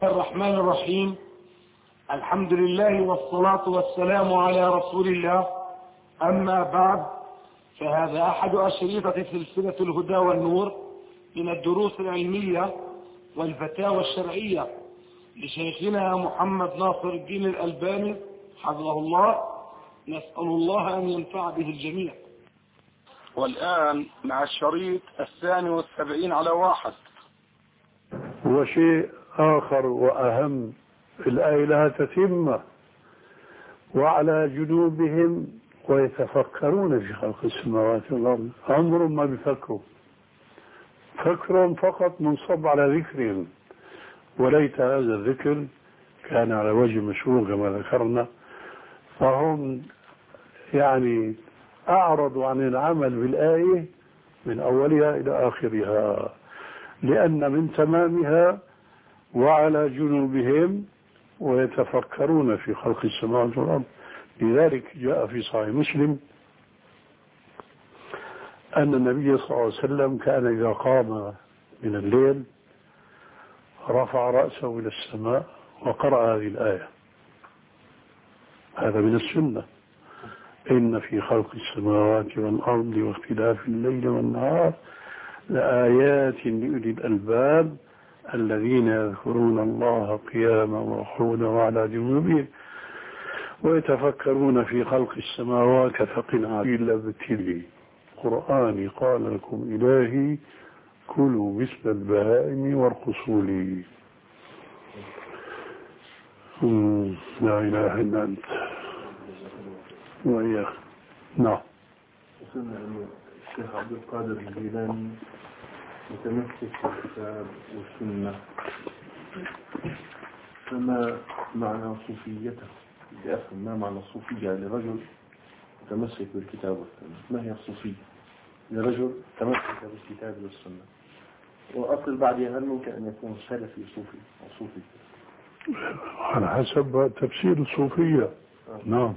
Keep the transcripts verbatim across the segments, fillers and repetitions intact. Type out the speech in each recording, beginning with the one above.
الرحمن الرحيم. الحمد لله والصلاة والسلام على رسول الله. أما بعد، فهذا أحد أشرطة سلسلة الهدى والنور من الدروس العلمية والفتاوى الشرعية لشيخنا محمد ناصر الدين الألباني حفظه الله. نسأل الله أن ينفع به الجميع. والآن مع الشريط الثاني والسبعين على واحد. وشيء آخر وأهم، الآية لها تتمة: وعلى جنوبهم ويتفكرون في خلق السماوات والأرض. عمرهم ما بيفكروا، فكرهم فقط منصب على ذكرهم، وليت هذا الذكر كان على وجه مشروع كما ذكرنا، فهم يعني أعرضوا عن العمل بالآية من أولها إلى آخرها، لأن من تمامها وعلى جنوبهم ويتفكرون في خلق السماوات والأرض. لذلك جاء في صحيح مسلم أن النبي صلى الله عليه وسلم كان إذا قام من الليل رفع رأسه إلى السماء وقرأ هذه الآية. هذا من السنة: إن في خلق السماوات والأرض واختلاف الليل والنهار لآيات لأولي الألباب الذين يذكرون الله قياما وقعودا وعلى جنوبهم ويتفكرون في خلق السماوات فقنا إلا بتلي قرآني قال لكم إلهي كلوا مثل البهائم وارقصوا لي. لا إله إلا أنت وإياك. نعم. الشيخ عبد القادر الجيلاني متمسك بالكتاب والسنة، فما معنى صوفيته؟ بدي أفهم ما معنى الصوفية لرجل متمسك بالكتاب والسنة. ما هي الصوفية لرجل تمسك بالكتاب والسنة؟ وأصل بعدها هل ممكن أن يكون سلفي صوفي أو صوفي؟ على حسب تفسير الصوفية. آه. نعم.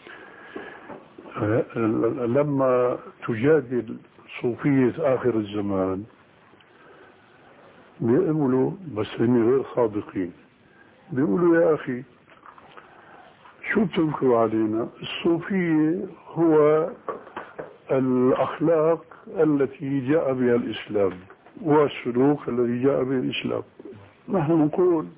لما تجادل صوفية آخر الزمان بيقولوا، بس هم غير صادقين، بيقولوا يا أخي شو بتنكروا علينا؟ الصوفية هو الأخلاق التي جاء بها الإسلام والسلوك الذي جاء به الإسلام. نحن نقول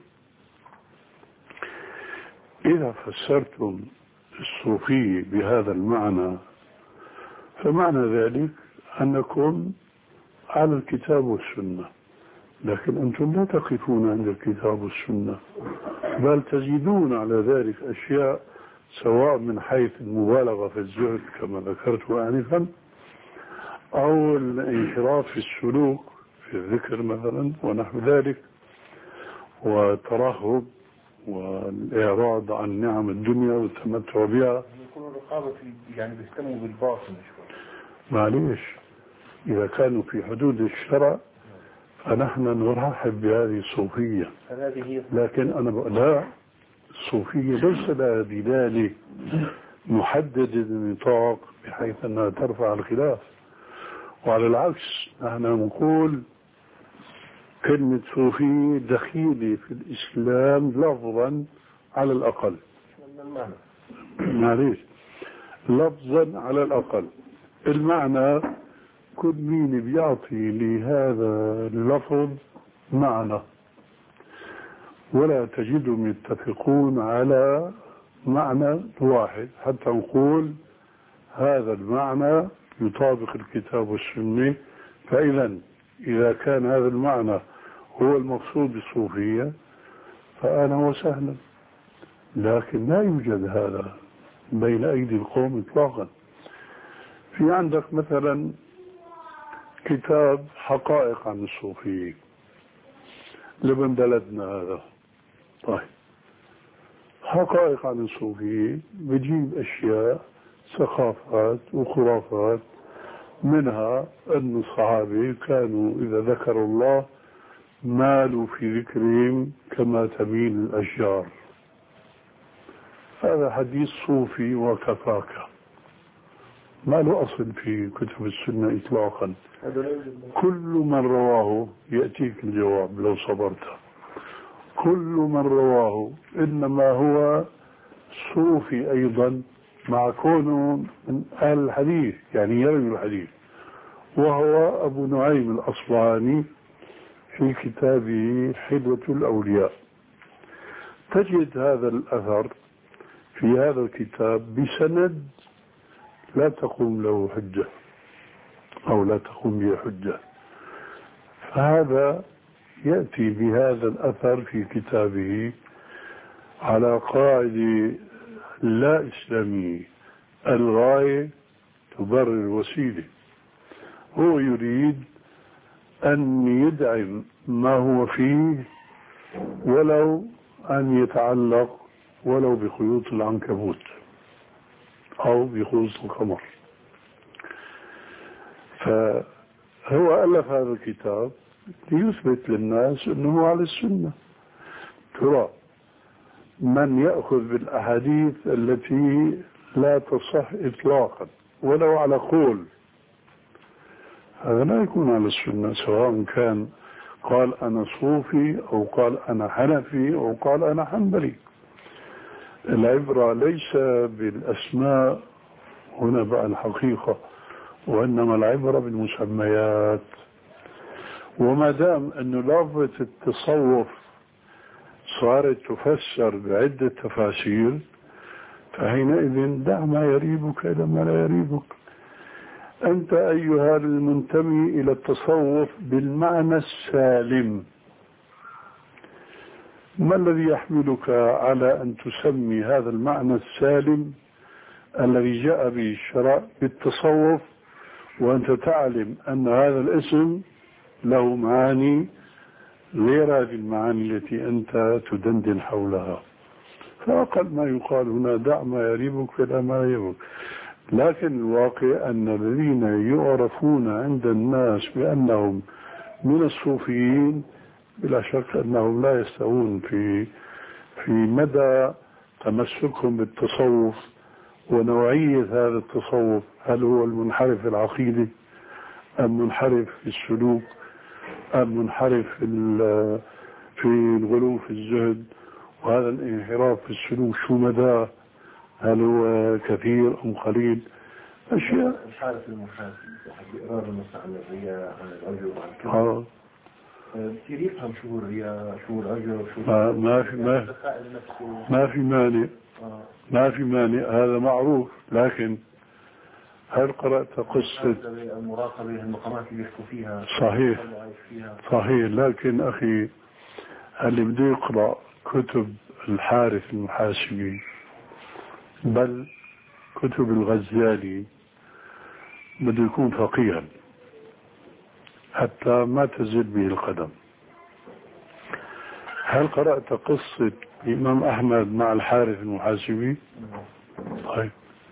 إذا فسرتم الصوفية بهذا المعنى فمعنى ذلك أنكم على الكتاب والسنة، لكن أنتم لا تقفون عند الكتاب والسنة، بل تزيدون على ذلك أشياء، سواء من حيث المبالغة في الزهد كما ذكرت آنفا، أو الانحراف في السلوك في الذكر مثلا ونحو ذلك، والترهب والإعراض عن نعم الدنيا والتمتع بها. يكونوا رقابة يعني بيهتموا بالباطن شوي. معليش، إذا كانوا في حدود الشرع فنحن نرحب بهذه الصوفية، لكن أنا بقول لا، الصوفية ليس لها دلالة محددة النطاق بحيث أنها ترفع الخلاف، وعلى العكس نحن نقول كلمة صوفية دخيلة في الإسلام لفظا على الأقل. معليش، لفظا على الأقل. المعنى كل مين بيعطي لهذا اللفظ معنى، ولا تجدهم يتفقون على معنى واحد حتى نقول هذا المعنى يطابق الكتاب والسنة. فإذا إذا كان هذا المعنى هو المقصود بالصوفية فأنا وسهلا، لكن لا يوجد هذا بين أيدي القوم إطلاقا. في عندك مثلا كتاب حقائق عن الصوفية لمن بلدنا هذا. طيب، حقائق عن الصوفية بجيب أشياء ثقافات وخرافات، منها أن الصحابة كانوا إذا ذكروا الله مالوا في ذكرهم كما تميل الأشجار. هذا حديث صوفي وكفاك، ما له أصل في كتب السنة إطلاقا. كل من رواه يأتيك الجواب لو صبرت. كل من رواه إنما هو صوفي أيضا مع كونه من أهل الحديث، يعني يروي الحديث، وهو أبو نعيم الأصفهاني في كتابه حلوة الأولياء. تجد هذا الأثر في هذا الكتاب بسند لا تقوم له حجة أو لا تقوم به حجة، فهذا يأتي بهذا الأثر في كتابه على قاعدة لا إسلامية، الغاية تبرر الوسيلة. هو يريد أن يدعم ما هو فيه ولو أن يتعلق ولو بخيوط العنكبوت أو بخيوط القمر. فهو ألف هذا الكتاب ليثبت للناس أنه على السنة. ترى من يأخذ بالأحاديث التي لا تصح إطلاقا ولو على قول، هذا لا يكون على السنة، سواء كان قال أنا صوفي أو قال أنا حنفي أو قال أنا حنبلي. العبرة ليس بالأسماء هنا بقى الحقيقة، وإنما العبرة بالمسميات. وما دام أنه لفظة التصوف صارت تفسر بعدة تفاسير، فحينئذ دع ما يريبك إلى ما لا يريبك. أنت أيها المنتمي إلى التصوف بالمعنى السالم، ما الذي يحملك على أن تسمي هذا المعنى السالم الذي جاء به الشرع بالتصوف، وأنت تعلم أن هذا الاسم له معاني غير هذه المعاني التي أنت تدندن حولها؟ فأقل ما يقال هنا دع ما يريبك فلا ما يريبك. لكن الواقع أن الذين يعرفون عند الناس بأنهم من الصوفيين بلا شك أنهم لا يستوون في في مدى تمسكهم بالتصوف ونوعية هذا التصوف. هل هو المنحرف العقيدي أم منحرف في السلوك أم منحرف في في الغلو في الزهد؟ وهذا الانحراف في السلوك شو مدى؟ هل هو كثير أم قليل؟ أشياء مش عارف المحاسب بإقرار المسعى عن الرياء عن الأجر عن الكذب بصير يفهم شو الرياء شو الأجر شو ما, ما في ما, ما في مانع ما في مانع، هذا معروف. لكن هل قرأت قصة المراقبة المقامات اللي يحكوا فيها؟ صحيح صحيح. لكن أخي اللي بده يقرأ كتب الحارث المحاسبي بل كتب الغزالي بده يكون فقيها حتى ما تزل به القدم. هل قرأت قصة الإمام أحمد مع الحارث المحاسبي؟ طيب،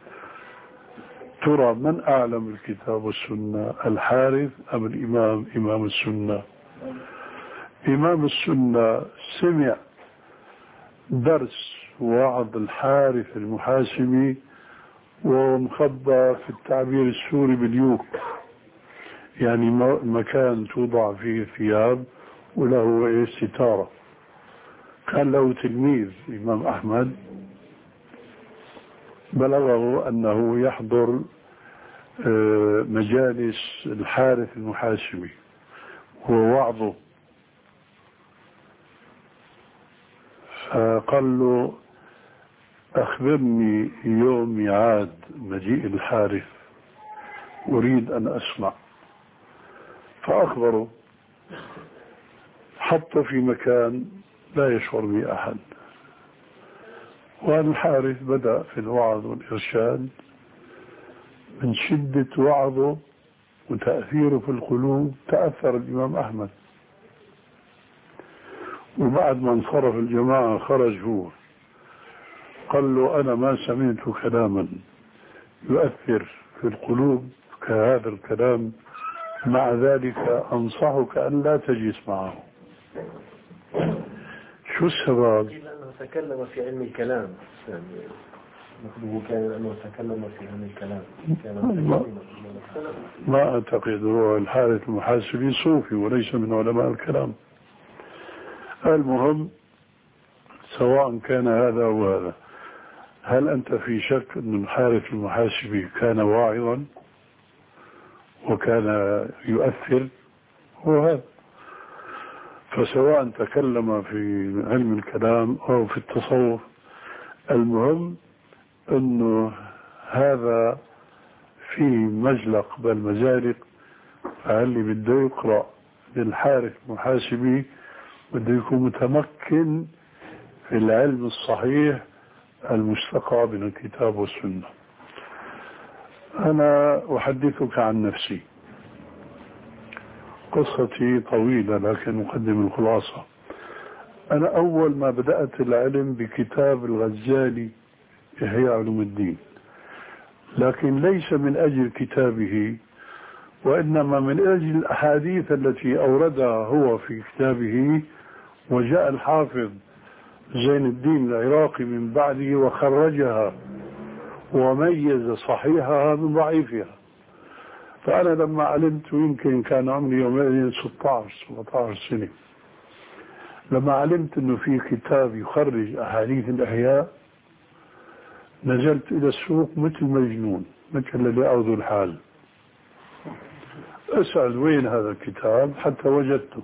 ترى من أعلم الكتاب والسنة، الحارث أم الإمام إمام السنة؟ إمام السنة سمع درس وعظ الحارث المحاسبي ومخبى في التعبير السوري باليوك، يعني مكان توضع فيه ثياب وله ستارة. كان له تلميذ إمام أحمد بلغه أنه يحضر مجالس الحارث المحاسبي ووعظه، فقال له أخبرني يوم ميعاد مجيء الحارث أريد أن أسمع. فأخبره، حط في مكان لا يشعر به أحد، والحارث بدأ في الوعظ والإرشاد. من شدة وعظه وتأثيره في القلوب تأثر الإمام أحمد، وبعد ما انصرف الجماعة خرج هو قال له أنا ما سمعت كلاما يؤثر في القلوب كهذا الكلام، مع ذلك أنصحك أن لا تجلس معه. شو السبب؟ لأنه تكلم في علم الكلام، يعني مطلوب كان أنه تكلم في علم الكلام. ما, ما أعتقد. هو الحارث المحاسبي صوفي وليس من علماء الكلام. المهم سواء كان هذا أو هذا. هل أنت في شك أن الحارث المحاسبي كان واعظا وكان يؤثر؟ هو هذا. فسواء تكلم في علم الكلام أو في التصوف، المهم أنه هذا في مزلق بالمزالق. فاللي بده يقرأ للحارث المحاسبي بده يكون متمكن في العلم الصحيح المستقى من الكتاب والسنة. أنا أحدثك عن نفسي. قصتي طويلة لكن أقدم الخلاصة. أنا أول ما بدأت العلم بكتاب الغزالي إحياء علوم الدين، لكن ليس من أجل كتابه، وإنما من أجل الأحاديث التي أوردها هو في كتابه. وجاء الحافظ زين الدين العراقي من بعده وخرجها وميز صحيحها من ضعيفها. فأنا لما علمت، يمكن كان عمري يومئذ ستة عشر سبعة عشر سنة، لما علمت أنه في كتاب يخرج أحاديث الإحياء، نزلت إلى السوق مثل مجنون، مثل الذي أعوذ الحال، أسأل وين هذا الكتاب حتى وجدته.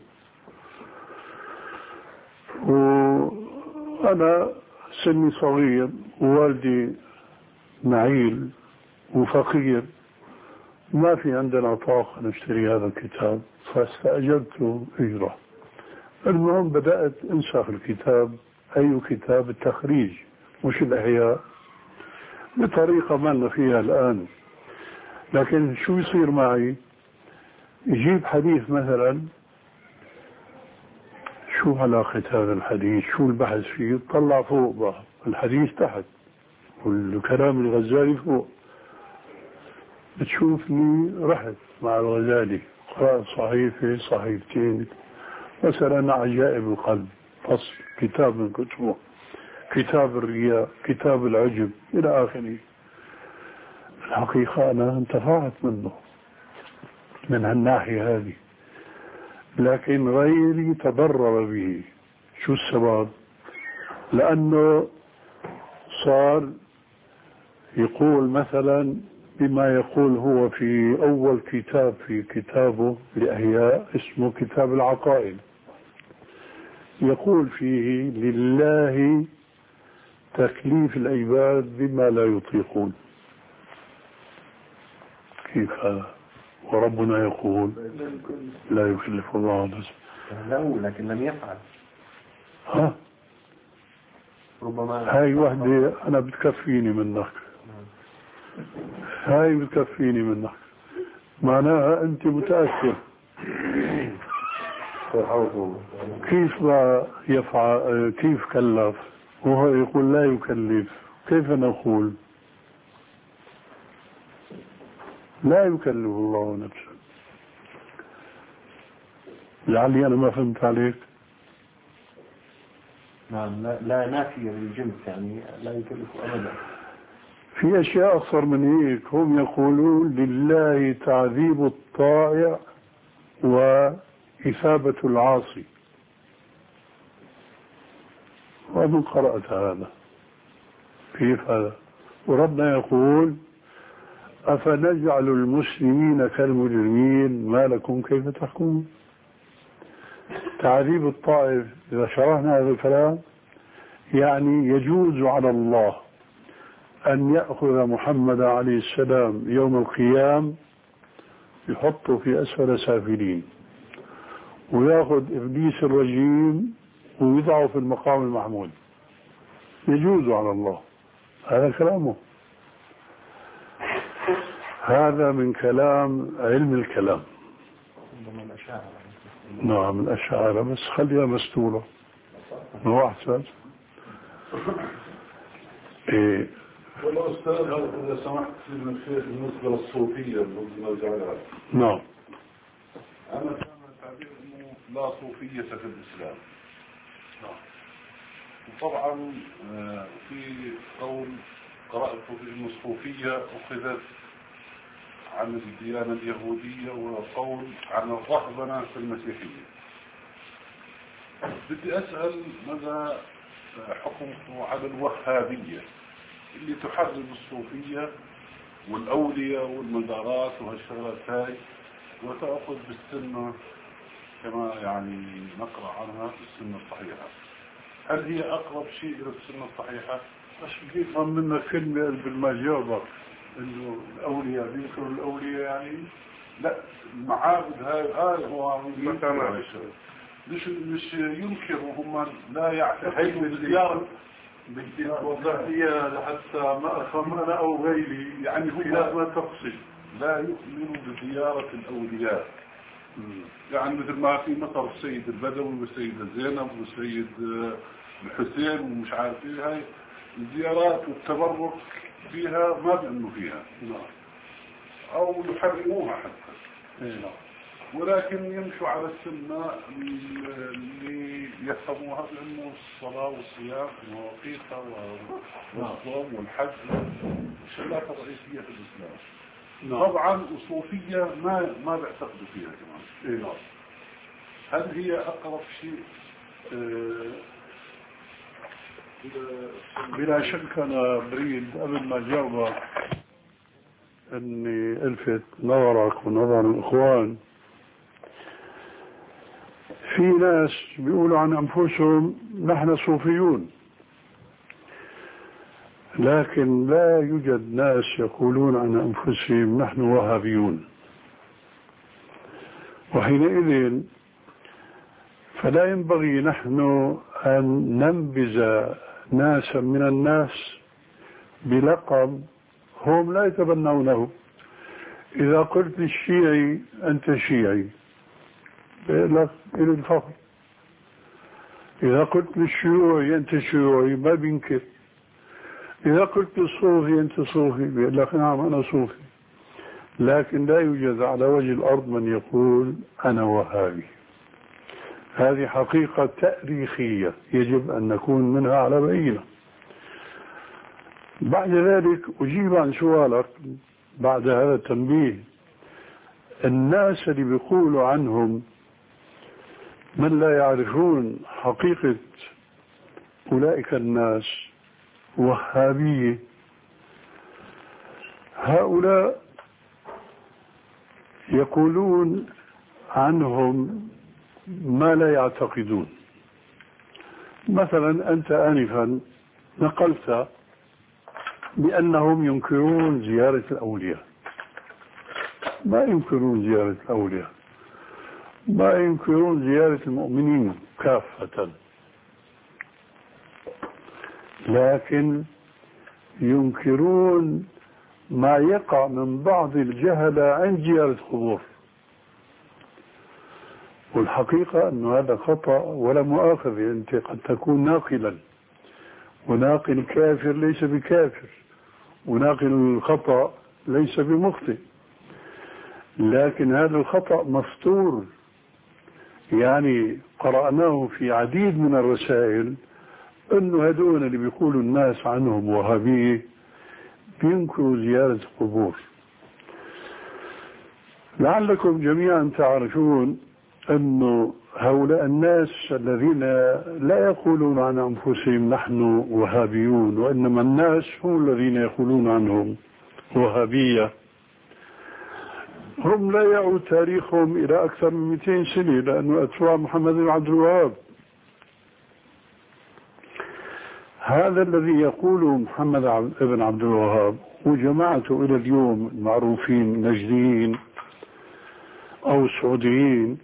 وأنا سني صغير ووالدي نعيل وفقير، ما في عندنا طاقة نشتري هذا الكتاب، فاستأجرته إجرة. المهم بدأت انسخ الكتاب، أي كتاب التخريج مش الإحياء، بطريقة ما لنا فيها الآن. لكن شو يصير معي؟ يجيب حديث مثلا، شو علاقة هذا الحديث، شو البحث فيه؟ طلع فوق بقى الحديث تحت والكلام الغزالي فوق. بتشوفني رحت مع الغزالي، قرأت صحيفة صحيفتين، مثلا عجائب القلب، فصل كتاب من كتبه، كتاب الرياء، كتاب العجب إلى آخره. الحقيقة أنا انتفعت منه من هالناحية هذه، لكن غيري تضرر به. شو السبب؟ لأنه صار يقول مثلا بما يقول هو في أول كتاب في كتابه لأحياء اسمه كتاب العقائد، يقول فيه لله تكليف العباد بما لا يطيقون. كيف هذا؟ وربنا يقول لا يكلف الله نفسا. له لكن لم يفعل. ها؟ ربما هاي وحدة أنا بتكفيني منك، هاي بتكفيني منك، معناها أنت متأكد. كيف ما يفعل؟ كيف كلف وهو يقول لا يكلف؟ كيف نقول لا يكلف الله نفسا؟ لعلي أنا ما فهمت عليك. نعم، لا, لا نافية للجنس، يعني لا يكلف أبدا. في أشياء أكثر من هيك. هم يقولون لله تعذيب الطائع وإثابة العاصي. ومن قرأت هذا؟ كيف هذا؟ وربنا يقول أفنجعل المسلمين كالمجرمين ما لكم كيف تحكمون. تعذيب الطائف إذا شرحنا هذا الكلام يعني يجوز على الله أن يأخذ محمد عليه السلام يوم القيام يحطه في أسفل سافلين، ويأخذ إبليس الرجيم ويضعه في المقام المحمود. يجوز على الله، هذا كلامه. هذا من كلام علم الكلام. نعم الأشاعرة، بس خليها مستورة هو أحسن. إيه والله أستاذ إذا سمحت من الشيخ بالنسبة للصوفية المرجعة. نعم. أنا كان تعبير إنه لا صوفية في الإسلام. وطبعا في قول قرأته في إنه الصوفية أخذت عن الديانة اليهودية، وقول عن الرهبنة في المسيحية. بدي أسأل ماذا حكمه على الوهابية اللي تحرم الصوفية والأولياء والمزارات وهالشغلات هاي، وتأخذ بالسنة كما يعني نقرأ عنها السنة الصحيحة. هل هي أقرب شيء إلى السنة الصحيحة؟ بس بيفهم منك كلمة بالمجاوبة إنه الأولياء بيذكروا الأولياء يعني لا، المعابد هاي هاي هو مش مش ينكروا، هم لا يعتقدوا بزيارة. بدي توضح لي لحتى ما أفهم أنا أو غيري، يعني هم ما تقصد. لا يؤمنوا بزيارة الأولياء. يعني مثل ما في مصر السيد البدوي والسيدة زينب والسيد الحسين ومش عارف ايه، هاي الزيارات والتبرك فيها ما بيؤمنوا فيها او يحرموها حتى، ولكن يمشوا على السنة اللي يفهموها بأنه الصلاة والصيام ومواقيتها والصوم والحج الشغلات الرئيسية في الإسلام. نعم. طبعا الصوفية ما ما بيعتقدوا فيها كمان. نعم. هل هي أقرب شيء؟ آه بلا شك أنا بريد قبل ما جاوبك أني ألفت نظرك ونظر الإخوان. في ناس بيقولوا عن أنفسهم نحن صوفيون، لكن لا يوجد ناس يقولون عن أنفسهم نحن وهابيون. وحينئذ فلا ينبغي نحن أن ننبذ ناسا من الناس بلقب هم لا يتبنونه. إذا قلت للشيعي أنت شيعي بيقول لك إلى الفخر، إذا قلت للشيوعي أنت شيوعي ما بينكر، إذا قلت للصوفي أنت صوفي بيقول لك نعم أنا صوفي. لكن لا يوجد على وجه الأرض من يقول أنا وهابي. هذه حقيقة تاريخية يجب أن نكون منها على بينة. بعد ذلك أجيب عن سؤالك بعد هذا التنبيه. الناس اللي بيقولوا عنهم من لا يعرفون حقيقة أولئك الناس وهابية، هؤلاء يقولون عنهم ما لا يعتقدون. مثلا أنت آنفا نقلت بأنهم ينكرون زيارة الأولياء. ما ينكرون زيارة الأولياء، ما ينكرون زيارة المؤمنين كافة، لكن ينكرون ما يقع من بعض الجهلة عند زيارة قبور. والحقيقة أن هذا خطأ ولا مؤاخذة. أنت قد تكون ناقلا، وناقل كافر ليس بكافر، وناقل الخطأ ليس بمخطئ، لكن هذا الخطأ مفتور. يعني قرأناه في عديد من الرسائل أنه هدول اللي بيقولوا الناس عنهم وهابية بينكروا زيارة القبور. لعلكم جميعا تعرفون أن هؤلاء الناس الذين لا يقولون عن أنفسهم نحن وهابيون، وإنما الناس هم الذين يقولون عنهم وهابية، هم لا يعود تاريخهم إلى أكثر من مئتين سنة، لأنه أتباع محمد بن عبد الوهاب. هذا الذي يقوله محمد بن عبد الوهاب وجماعته إلى اليوم المعروفين نجديين أو سعوديين،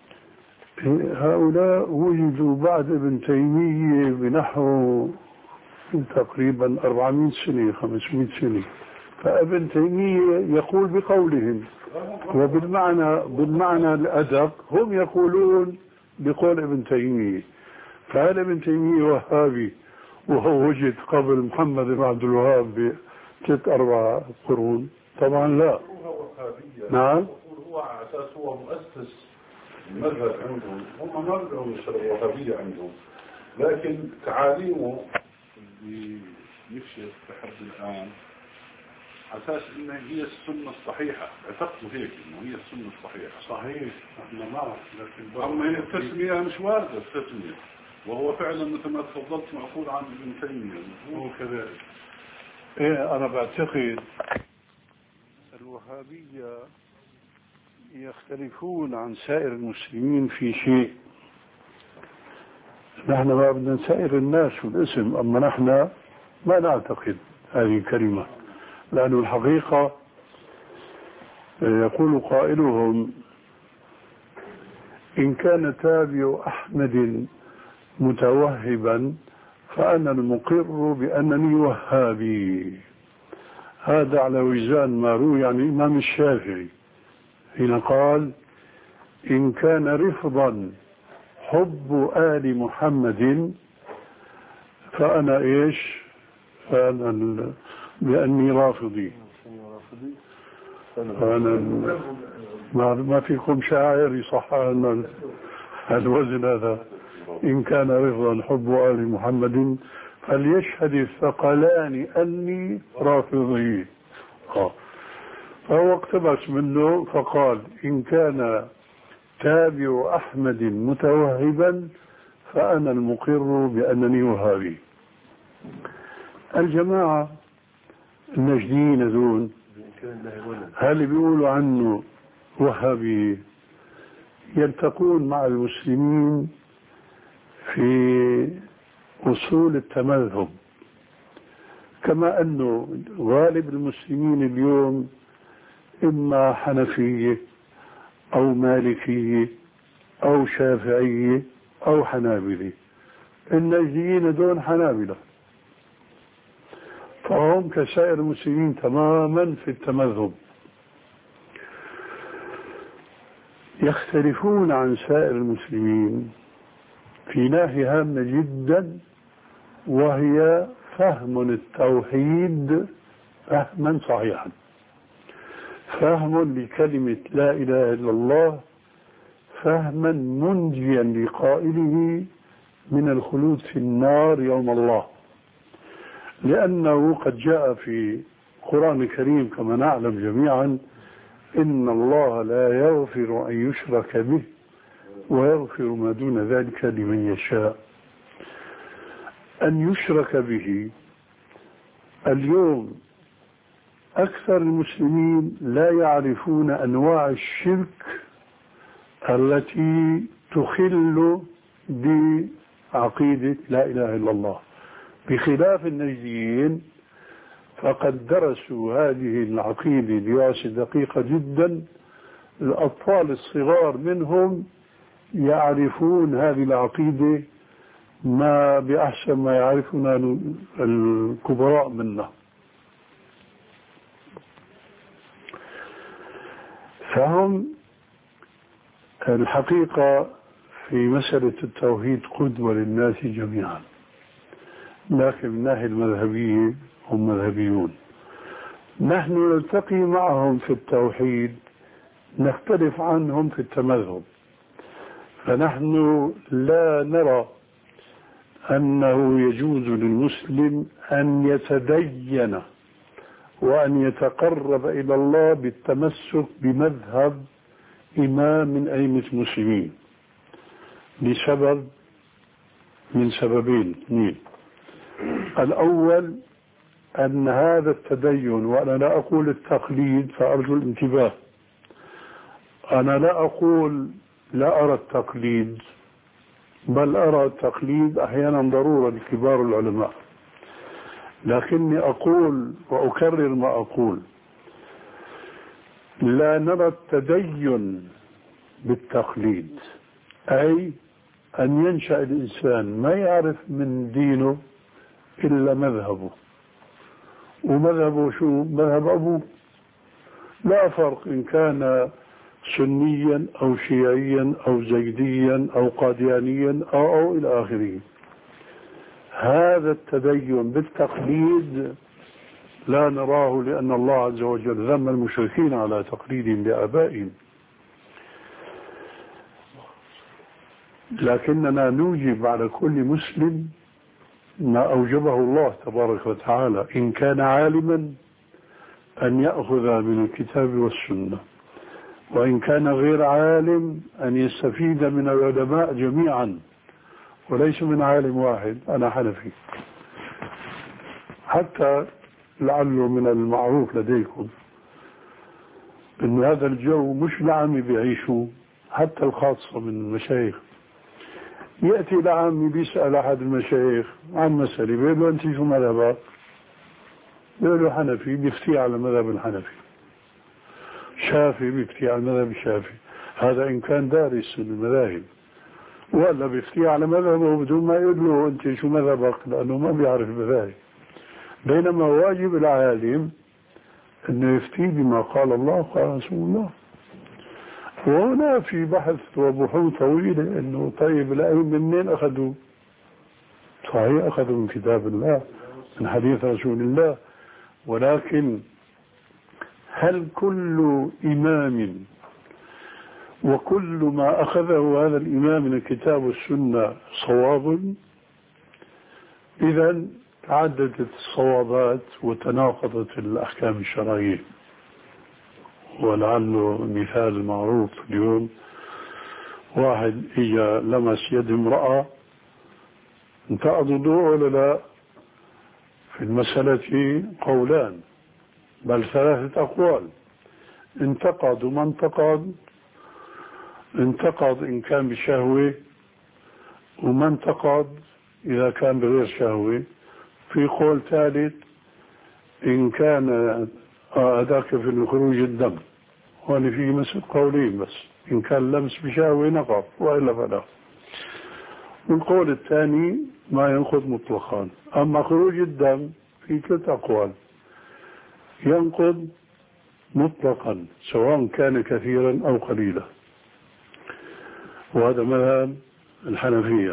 هؤلاء وجدوا بعد ابن تيمية بنحو تقريبا أربعمائة سنة خمسمائة سنة. فابن تيمية يقول بقولهم، وبالمعنى بالمعنى الأدق هم يقولون بقول ابن تيمية. فهل ابن تيمية وهابي وهو وجد قبل محمد بن عبد الوهاب بثلاث أربع قرون؟ طبعا لا. نعم. هو على أساس هو مؤسس المذهب عندهم، هم ما بدهم يشتغلوا وهابية عندهم، لكن تعاليمه اللي يفشل لحد الآن على أساس إنها هي السنة الصحيحة. اعتقدوا هيك إنه هي السنة الصحيحة. صحيح، احنا معه، لكن أما هي التسمية مش واردة. التسمية وهو فعلا مثل ما تفضلت معقول عن ابن تيمية. هو كذلك. إيه أنا بعتقد الوهابية يختلفون عن سائر المسلمين في شيء. نحن ما بدنا نسائر الناس في الاسم، أما نحن ما نعتقد هذه الكلمة، لأن الحقيقة يقول قائلهم: إن كان تابع أحمد متوهبا فأنا المقر بأنني وهابي. هذا على وزان ما روي عن الإمام الشافعي حين قال: إن كان رفضا حب آل محمد فأنا إيش؟ فأنا بأني رافضي. فأنا ما ما فيكم شاعر يصح أن الوزن هذا. إن كان رفضا حب آل محمد فليشهد الثقلان أني رافضي. فهو اقتبس منه فقال: إن كان تابع أحمد متوهبا فأنا المقر بأنني وهابي. الجماعة النجديين دون هل بيقولوا عنه وهابي يلتقون مع المسلمين في أصول التمذهب، كما أنه غالب المسلمين اليوم إما حنفية أو مالكية أو شافعية أو حنابلة. النجديين دون حنابلة، فهم كسائر المسلمين تماما في التمذهب. يختلفون عن سائر المسلمين في ناحية هامة جدا، وهي فهم التوحيد فهما صحيحا، فهم لكلمة لا إله إلا الله فهما منجيا لقائله من الخلود في النار يوم الله، لأنه قد جاء في القرآن الكريم كما نعلم جميعا: إن الله لا يغفر أن يشرك به ويغفر ما دون ذلك لمن يشاء. أن يشرك به، اليوم أكثر المسلمين لا يعرفون أنواع الشرك التي تخل بعقيدة لا إله إلا الله، بخلاف النجديين فقد درسوا هذه العقيدة دراسة دقيقة جدا. الأطفال الصغار منهم يعرفون هذه العقيدة ما بأحسن ما يعرفون الكبراء منا. فهم الحقيقة في مسألة التوحيد قدوة للناس جميعا، لكن من الناحية المذهبية هم مذهبيون. نحن نلتقي معهم في التوحيد، نختلف عنهم في التمذهب. فنحن لا نرى أنه يجوز للمسلم أن يتدين وأن يتقرب إلى الله بالتمسك بمذهب إمام من أئمة المسلمين لسبب من سببين اثنين. الأول أن هذا التدين، وأنا لا أقول التقليد فأرجو الانتباه، أنا لا أقول لا أرى التقليد، بل أرى التقليد أحيانا ضرورة لكبار العلماء، لكني أقول وأكرر ما أقول: لا نرى التدين بالتقليد، أي أن ينشأ الإنسان ما يعرف من دينه إلا مذهبه، ومذهبه شو؟ مذهب أبوه، لا فرق إن كان سنيا أو شيعيا أو زيديا أو قاديانيا أو, أو إلى آخره. هذا التدين بالتقليد لا نراه، لأن الله عز وجل ذم المشركين على تقليدهم لآبائهم. لكننا نوجب على كل مسلم ما أوجبه الله تبارك وتعالى إن كان عالما أن يأخذ من الكتاب والسنة، وإن كان غير عالم أن يستفيد من العلماء جميعا وليس من عالم واحد أنا حنفي. حتى لعله من المعروف لديكم أن هذا الجو مش لعامي بيعيشوا، حتى الخاصة من المشايخ. يأتي لعامي بيسأل أحد المشايخ عن مسألة، بيقول له أنت شو مذهبك؟ بيقول له حنفي، بيفتي على مذهب الحنفي. شافي، بيفتي على المذهب الشافعي. هذا إن كان دارس المذاهب، ولا بيفتي على مذهبه بدون ما يقول له أنت شو مذهبك، لأنه ما بيعرف المذاهب. بينما واجب العالم أنه يفتي بما قال الله وقال رسول الله. وهنا في بحث وبحوث طويلة أنه طيب الأئمة منين أخذوا؟ صحيح أخذوا من كتاب الله، من حديث رسول الله، ولكن هل كل إمام وكل ما أخذه هذا الإمام من الكتاب والسنة صواب؟ إذن تعددت الصوابات وتناقضت الأحكام الشرعية. ولعله مثال المعروف اليوم، واحد إجا لمس يد امرأة، انتقض الوضوء ولا لا؟ في المسألة قولان، بل ثلاثة أقوال. انتقض وما انتقض. انتقض إن كان بشهوة، وما انتقض إذا كان بغير شهوة. في قول ثالث إن كان هذاك في خروج الدم، وأنا في مثل قولين بس، إن كان لمس بشهوة نقض وإلا فلا. والقول الثاني ما ينقض مطلقا. أما خروج الدم في ثلاث أقوال، ينقض مطلقا سواء كان كثيرا أو قليلا، وهذا مذهب الحنفية.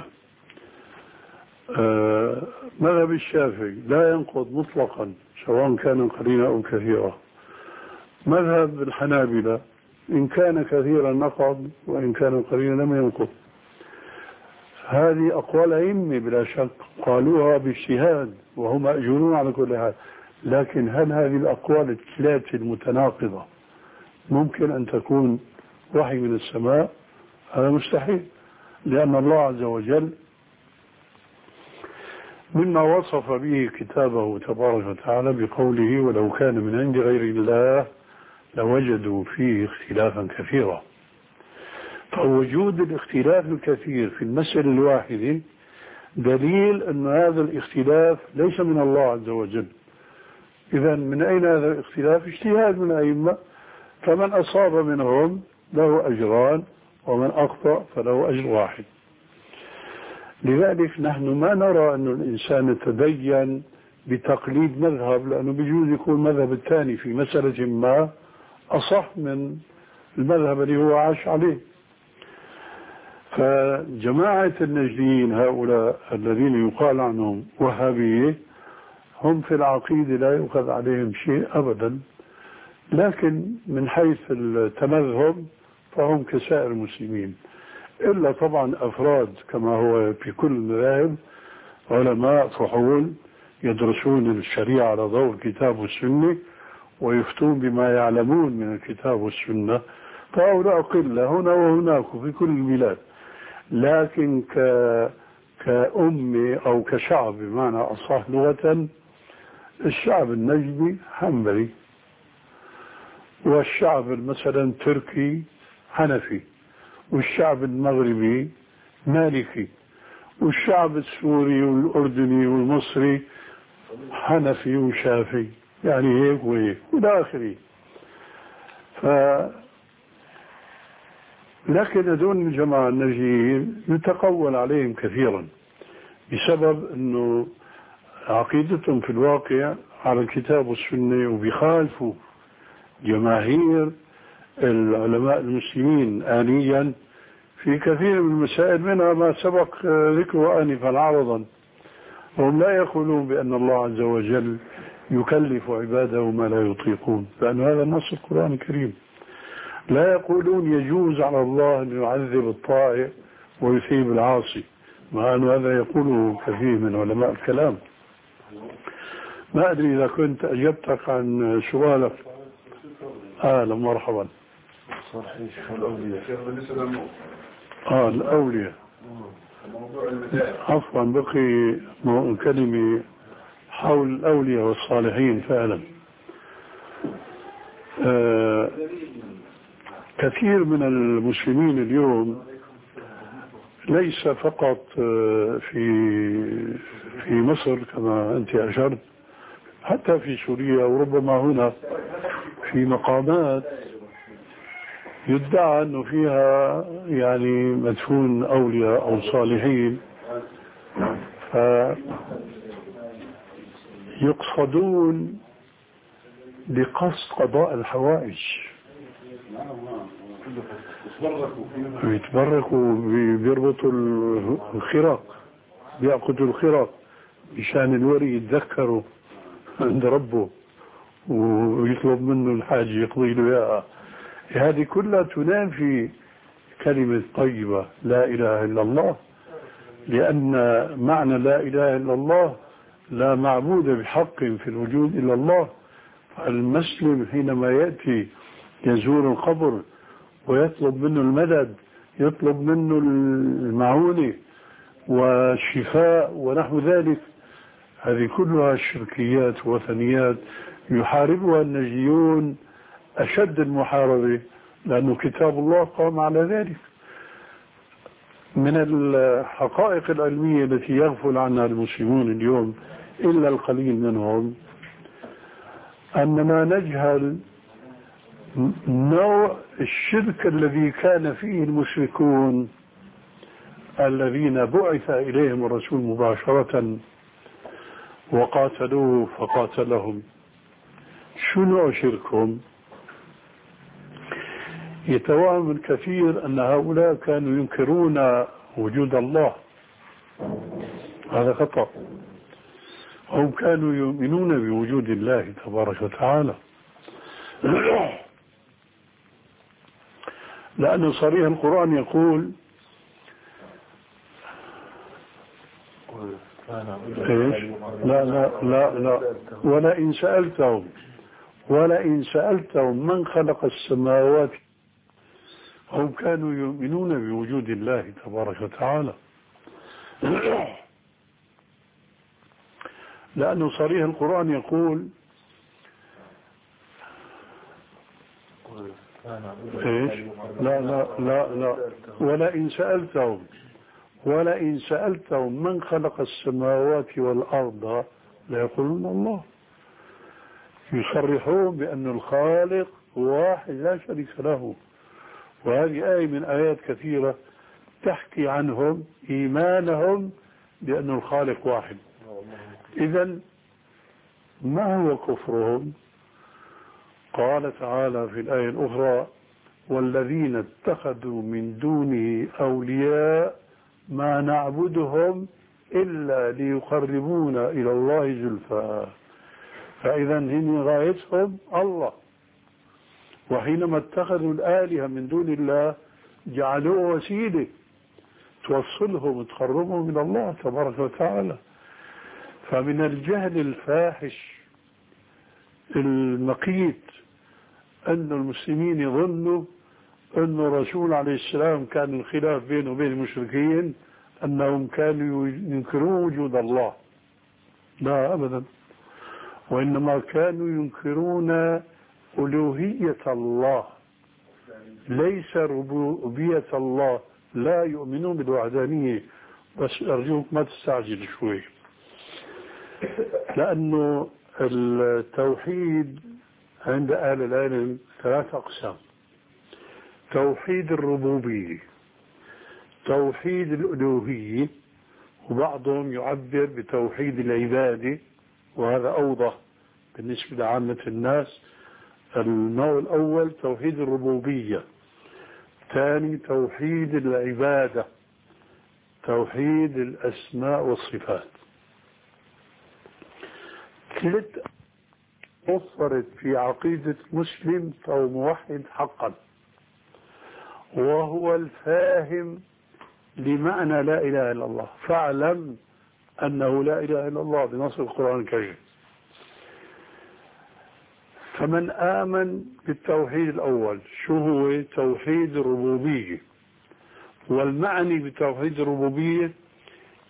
آه مذهب الشافعي لا ينقض مطلقا سواء كان قليلا أو كثيرا. مذهب الحنابلة إن كان كثيرا نقض، وإن كان قليلا لم ينقض. هذه أقوال أئمة بلا شك، قالوها باجتهاد وهم مأجورون على كل حال. لكن هل هذه الأقوال الثلاثة المتناقضة ممكن أن تكون وحي من السماء؟ هذا مستحيل، لأن الله عز وجل مما وصف به كتابه تبارك وتعالى بقوله ولو كان من عند غير الله لوجدوا فيه اختلافا كثيرا. فوجود الاختلاف الكثير في المسألة الواحدة دليل أن هذا الاختلاف ليس من الله عز وجل. إذا من أين هذا الاختلاف؟ اجتهاد من الأئمة، فمن أصاب منهم له أجران، ومن أخطأ فله أجر واحد. لذلك نحن ما نرى أن الإنسان يتدين بتقليد مذهب، لأنه بيجوز يكون مذهب الثاني في مسألة ما أصح من المذهب اللي هو عاش عليه. فجماعة النجديين هؤلاء الذين يقال عنهم وهابية هم في العقيدة لا يؤخذ عليهم شيء أبدا، لكن من حيث التمذهب فهم كسائر المسلمين، إلا طبعا أفراد كما هو في كل المذاهب علماء فحول يدرسون الشريعة على ضوء الكتاب والسنة ويفتون بما يعلمون من الكتاب والسنة، فهؤلاء قلة هنا وهناك في كل البلاد. لكن ك... كأمة أو كشعب بمعنى أصح لغة، الشعب النجدي حنبلي، والشعب مثلا تركي حنفي، والشعب المغربي مالكي، والشعب السوري والأردني والمصري حنفي وشافعي، يعني هيك وهيك إلى آخره. ف لكن هذول الجماعة النجديين يتقول عليهم كثيرا بسبب أنه عقيدتهم في الواقع على الكتاب والسنة، وبيخالفوا جماهير العلماء المسلمين آنيا في كثير من المسائل، منها ما سبق ذكره آنفا عرضا. هم لا يقولون بأن الله عز وجل يكلف عباده ما لا يطيقون، لأن هذا النص القرآن الكريم. لا يقولون يجوز على الله أن يعذب الطائع ويثيب العاصي، مع أن هذا يقوله كثير من علماء الكلام. ما أدري إذا كنت أجبتك عن سؤالك. أهلا مرحبا. صحيح الأولياء. آه الأولياء. عفوا بقي كلمة حول الأولياء والصالحين فعلا. آه كثير من المسلمين اليوم ليس فقط في في مصر كما أنت أشرت، حتى في سوريا وربما هنا في مقامات يدعى أنه فيها يعني مدفون أولياء أو صالحين، فيقصدون بقصد قضاء الحوائج، يتبركوا بيربطوا الخراق، بيعقدوا الخراق مشان الوري يتذكروا عند ربه ويطلب منه الحاجة يقضي له إياها. هذه كلها تنافي كلمة طيبة لا إله إلا الله، لأن معنى لا إله إلا الله لا معبود بحق في الوجود إلا الله. المسلم حينما يأتي يزور القبر ويطلب منه المدد، يطلب منه المعونة والشفاء ونحو ذلك، هذه كلها شركيات وثنيات يحاربها النجيون أشد المحاربة، لأنه كتاب الله قام على ذلك. من الحقائق العلمية التي يغفل عنها المسلمون اليوم إلا القليل منهم أننا نجهل نوع الشرك الذي كان فيه المشركون الذين بعث إليهم الرسول مباشرة وقاتلوه فقاتلهم. شو نوع شركهم؟ يتوهم الكثير أن هؤلاء كانوا ينكرون وجود الله، هذا خطأ. هم كانوا يؤمنون بوجود الله تبارك وتعالى، لأن صريح القرآن يقول إيش؟ لا لا لا لا ولئن سألتهم ولئن سألتهم من خلق السماوات، هم كانوا يؤمنون بوجود الله تبارك وتعالى، لأنه صريح القرآن يقول إيش؟ لا لا لا لا ولئن سألتهم ولئن سألتهم من خلق السماوات والأرض ليقولون الله. يصرحون بأن الخالق واحد لا شريك له، وهذه آية من آيات كثيرة تحكي عنهم إيمانهم بأن الخالق واحد. إذن ما هو كفرهم؟ قال تعالى في الآية الأخرى والذين اتخذوا من دونه أولياء ما نعبدهم إلا ليقربونا إلى الله زلفى. فإذا هم غايتهم الله، وحينما اتخذوا الآلهة من دون الله جعلوه وسيلة توصلهم وتقربهم إلى الله تبارك وتعالى. فمن الجهل الفاحش المقيت أن المسلمين يظنوا أن الرسول عليه السلام كان الخلاف بينه وبين المشركين أنهم كانوا ينكرون وجود الله، لا أبدا، وإنما كانوا ينكرون ألوهية الله ليس ربوبية الله، لا يؤمنون بالوحدانية. بس أرجوك ما تستعجل شوي، لأنه التوحيد عند أهل العلم ثلاث أقسام: توحيد الربوبية، توحيد الألوهية، وبعضهم يعبر بتوحيد العبادة، وهذا أوضح بالنسبة لعامة الناس. النوع الأول توحيد الربوبية، ثاني توحيد العبادة، توحيد الأسماء والصفات. ثلاث وفرت في عقيدة مسلم أو موحد حقا، وهو الفاهم لمعنى لا إله إلا الله. فاعلم أنه لا إله إلا الله بنص القرآن الكريم. فمن آمن بالتوحيد الأول شو هو؟ توحيد الربوبية. والمعني بتوحيد الربوبية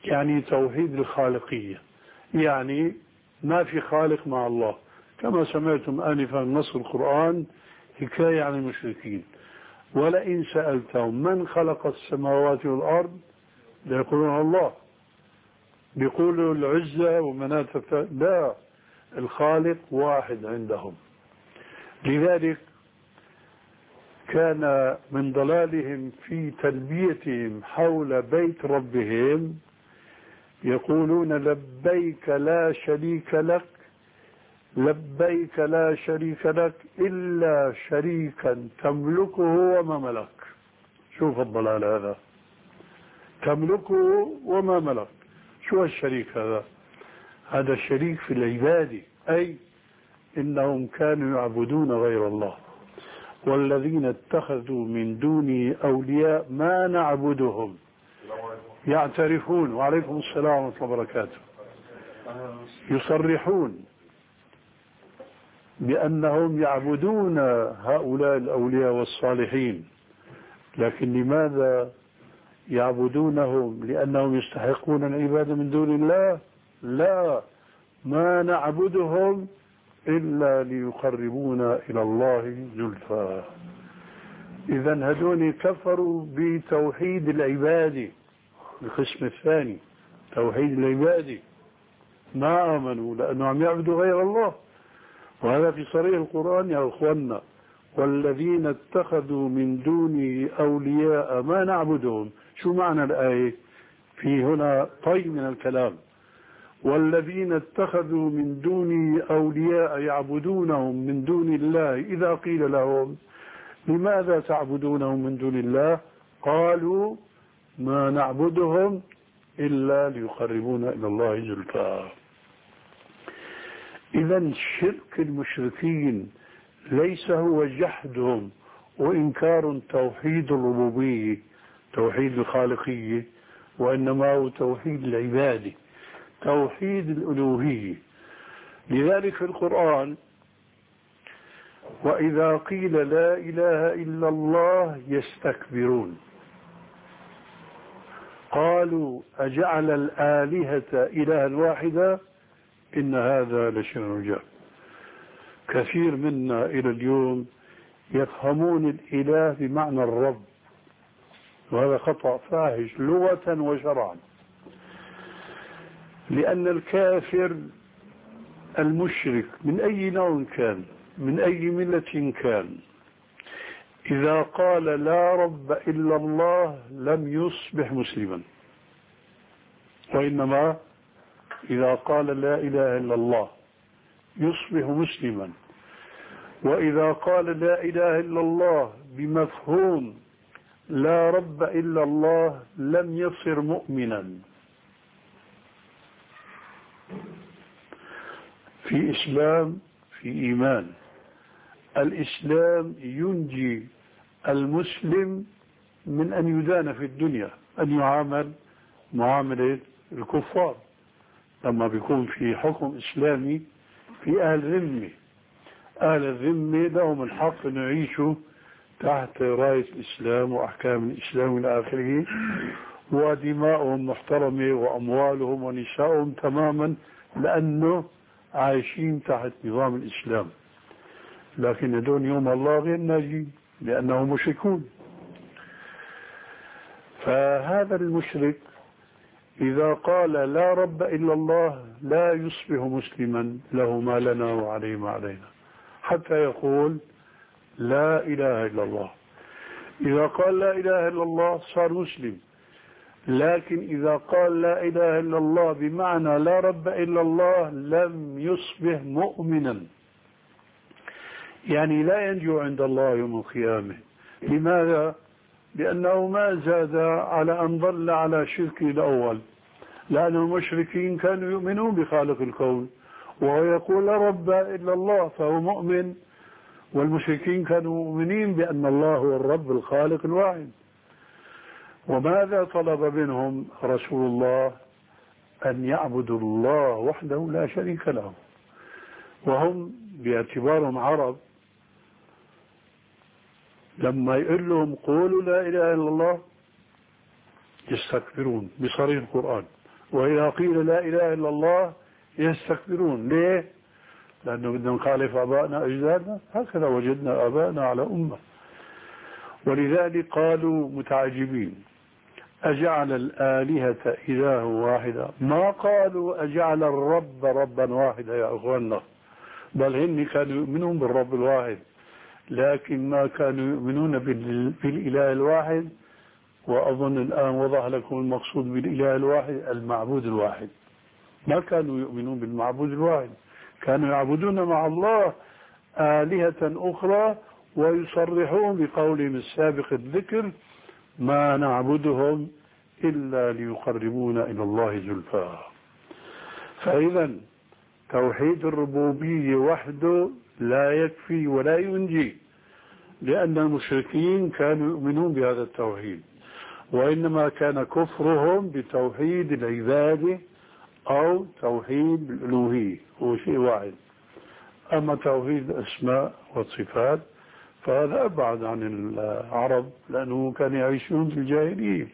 يعني توحيد الخالقية، يعني ما في خالق مع الله، كما سمعتم آنفا نص القرآن حكاية عن المشركين. ولئن سألتهم من خلق السماوات والأرض ليقولون الله، بيقولوا العزة ومناة، لا، الخالق واحد عندهم. لذلك كان من ضلالهم في تلبيتهم حول بيت ربهم يقولون لبيك لا شريك لك، لبيك لا شريك لك إلا شريكا تملكه وما ملك. شوف الضلال هذا، تملكه وما ملك. شو الشريك هذا؟ هذا الشريك في العبادة، أي إنهم كانوا يعبدون غير الله. والذين اتخذوا من دونه أولياء ما نعبدهم يعترفون، وعليكم السلام ورحمة الله وبركاته، يصرحون بأنهم يعبدون هؤلاء الأولياء والصالحين. لكن لماذا يعبدونهم؟ لأنهم يستحقون العبادة من دون الله؟ لا، ما نعبدهم إلا ليقربونا إلى الله زلفى. إذا هذول كفروا بتوحيد العبادة، القسم الثاني توحيد العبادة، ما آمنوا لأنهم عم يعبدوا غير الله. وهذا في صريح القرآن يا أخوانا. والذين اتخذوا من دونه أولياء ما نعبدهم. شو معنى الآية؟ في هنا طي من الكلام. والذين اتخذوا من دونه أولياء يعبدونهم من دون الله إذا قيل لهم لماذا تعبدونهم من دون الله قالوا ما نعبدهم إلا ليقربونا إلى الله زلفى. إذا شرك المشركين ليس هو جحدهم وإنكار توحيد الربوبية، توحيد الخالقية، وإنما هو توحيد العبادة، توحيد الألوهية. لذلك في القرآن وإذا قيل لا إله إلا الله يستكبرون، قالوا أجعل الآلهة إلها واحدا إن هذا لشيء عجاب. كثير منا إلى اليوم يفهمون الإله بمعنى الرب، وهذا خطأ فاحش لغة وشرعا. لأن الكافر المشرك من أي نوع كان، من أي ملة كان، إذا قال لا رب إلا الله لم يصبح مسلما، وإنما إذا قال لا إله إلا الله يصبح مسلما. وإذا قال لا إله إلا الله بمفهوم لا رب إلا الله لم يصر مؤمنا. في إسلام، في إيمان. الإسلام ينجي المسلم من أن يدان في الدنيا، أن يعامل معاملة الكفار. لما بيكون في حكم إسلامي في أهل ذمة، أهل الذمة لهم الحق أن يعيشوا تحت راية الإسلام وأحكام الإسلام إلى آخره، ودماؤهم محترمة وأموالهم ونساؤهم تماما، لأنه عايشين تحت نظام الإسلام. لكن هذول يوم الله غير ناجين لأنهم مشركون. فهذا المشرك إذا قال لا رب إلا الله لا يصبح مسلما، له ما لنا وعليه ما علينا، حتى يقول لا إله إلا الله. إذا قال لا إله إلا الله صار مسلم. لكن إذا قال لا إله إلا الله بمعنى لا رب إلا الله لم يصبح مؤمنا، يعني لا ينجو عند الله يوم القيامة. لماذا؟ لأنه ما زاد على أن ظل على شركه الأول، لأن المشركين كانوا يؤمنون بخالق الكون وهو يقول لا رب إلا الله فهو مؤمن، والمشركين كانوا مؤمنين بأن الله هو الرب الخالق الواحد. وماذا طلب منهم رسول الله؟ أن يعبدوا الله وحده لا شريك له. وهم باعتبارهم عرب لما يقول لهم قولوا لا إله إلا الله يستكبرون بصريح القرآن. وإذا قيل لا إله إلا الله يستكبرون. ليه؟ لأنه بدنا نخالف آبائنا أجدادنا. هكذا وجدنا آبائنا على أمة. ولذلك قالوا متعجبين أجعل الآلهة إله واحدة، ما قالوا أجعل الرب ربا واحدا يا أخواننا، بل هن كانوا يؤمنون بالرب الواحد، لكن ما كانوا يؤمنون بالإله الواحد. وأظن الآن وضح لكم المقصود بالإله الواحد، المعبود الواحد. ما كانوا يؤمنون بالمعبود الواحد، كانوا يعبدون مع الله آلهة أخرى، ويصرحون بقولهم السابق الذكر ما نعبدهم إلا ليقربونا إلى الله زلفى. فإذا توحيد الربوبية وحده لا يكفي ولا ينجي، لأن المشركين كانوا يؤمنون بهذا التوحيد، وإنما كان كفرهم بتوحيد العبادة أو توحيد الألوهية، هو شيء واحد. أما توحيد الأسماء والصفات فهذا أبعد عن العرب، لأنه كانوا يعيشون في الجاهلية.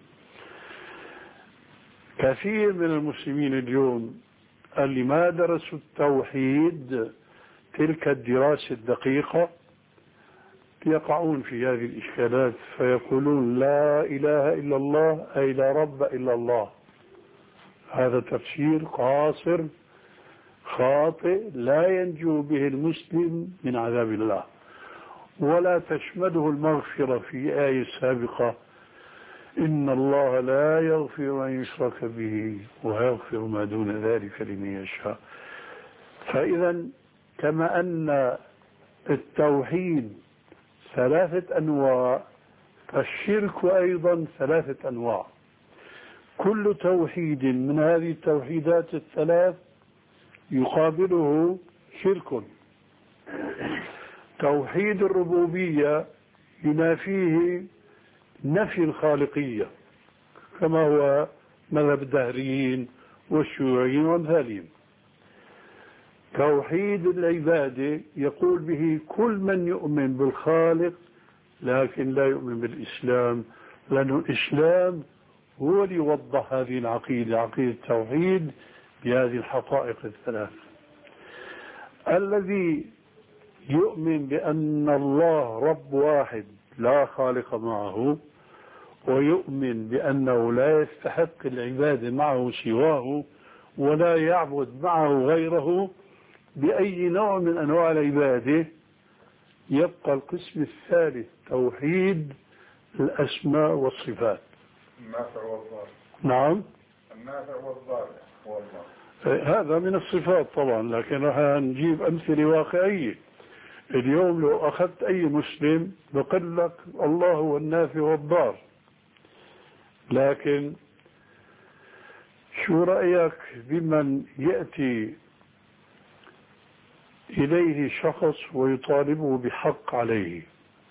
كثير من المسلمين اليوم اللي ما درسوا التوحيد تلك الدراسة الدقيقة يقعون في هذه الإشكالات، فيقولون لا إله إلا الله أي لا رب إلا الله. هذا تفسير قاصر خاطئ لا ينجو به المسلم من عذاب الله، ولا تشمله المغفرة في آية سابقة إن الله لا يغفر أن يشرك به ويغفر ما دون ذلك لمن يشاء. فإذا كما أن التوحيد ثلاثة أنواع، فالشرك أيضا ثلاثة أنواع. كل توحيد من هذه التوحيدات الثلاث يقابله شرك. توحيد الربوبية ينافيه نفي الخالقية، كما هو مذهب الدهريين والشيوعيين وامثالهم. توحيد العبادة يقول به كل من يؤمن بالخالق لكن لا يؤمن بالإسلام، لأن الإسلام هو اللي يوضح هذه العقيدة، عقيدة التوحيد بهذه الحقائق الثلاث. الذي يؤمن بأن الله رب واحد لا خالق معه، ويؤمن بأنه لا يستحق العبادة معه سواه، ولا يعبد معه غيره بأي نوع من أنواع العبادة، يبقى القسم الثالث توحيد الأسماء والصفات. النافع والضار. نعم، النافع والضار والله. هذا من الصفات طبعا، لكن راح نجيب أمثلة واقعية. اليوم لو أخذت أي مسلم بقول لك الله هو النافع والضار، لكن شو رأيك بمن يأتي إليه شخص ويطالبه بحق عليه،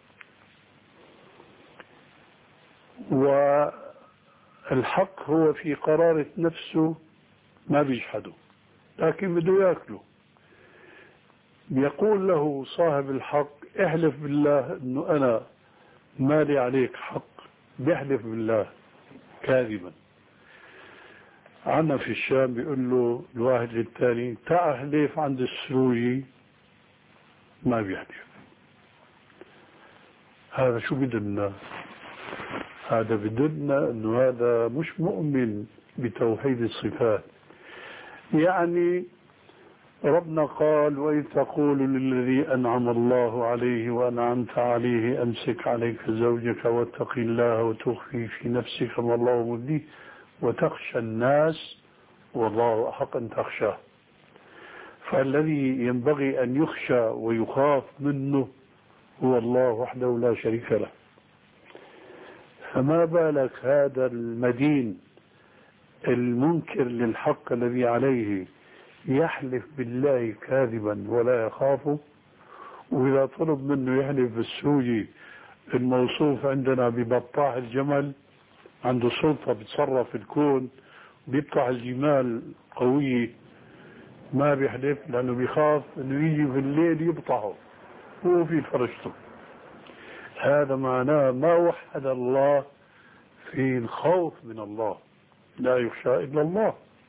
والحق هو في قرارة نفسه ما بيجحده لكن بده يأكله، يقول له صاحب الحق احلف بالله انه انا مالي عليك حق، بيحلف بالله كاذبا. عنا في الشام بيقول له الواحد للثاني تعال احلف عند السروجي، ما بيحلف. هذا شو بدنا؟ هذا بدنا انه هذا مش مؤمن بتوحيد الصفات. يعني ربنا قال وإذ تقول للذي أنعم الله عليه وأنعمت عليه أمسك عليك زوجك واتق الله وتخفي في نفسك ما الله مبديه وتخشى الناس والله أحق أن تخشاه. فالذي ينبغي أن يخشى ويخاف منه هو الله وحده لا شريك له. فما بالك هذا المدين المنكر للحق الذي عليه يحلف بالله كاذبا ولا يخافه، وإذا طلب منه يحلف بالسوجي الموصوف عندنا ببطاح الجمل، عنده سلطة بتصرف الكون بيبطح الجمال قوية، ما بيحلف لأنه بيخاف أنه يجي في الليل يبطحه هو في فرشته. هذا معناه ما وحد الله في الخوف من الله، لا يخشى إلا الله.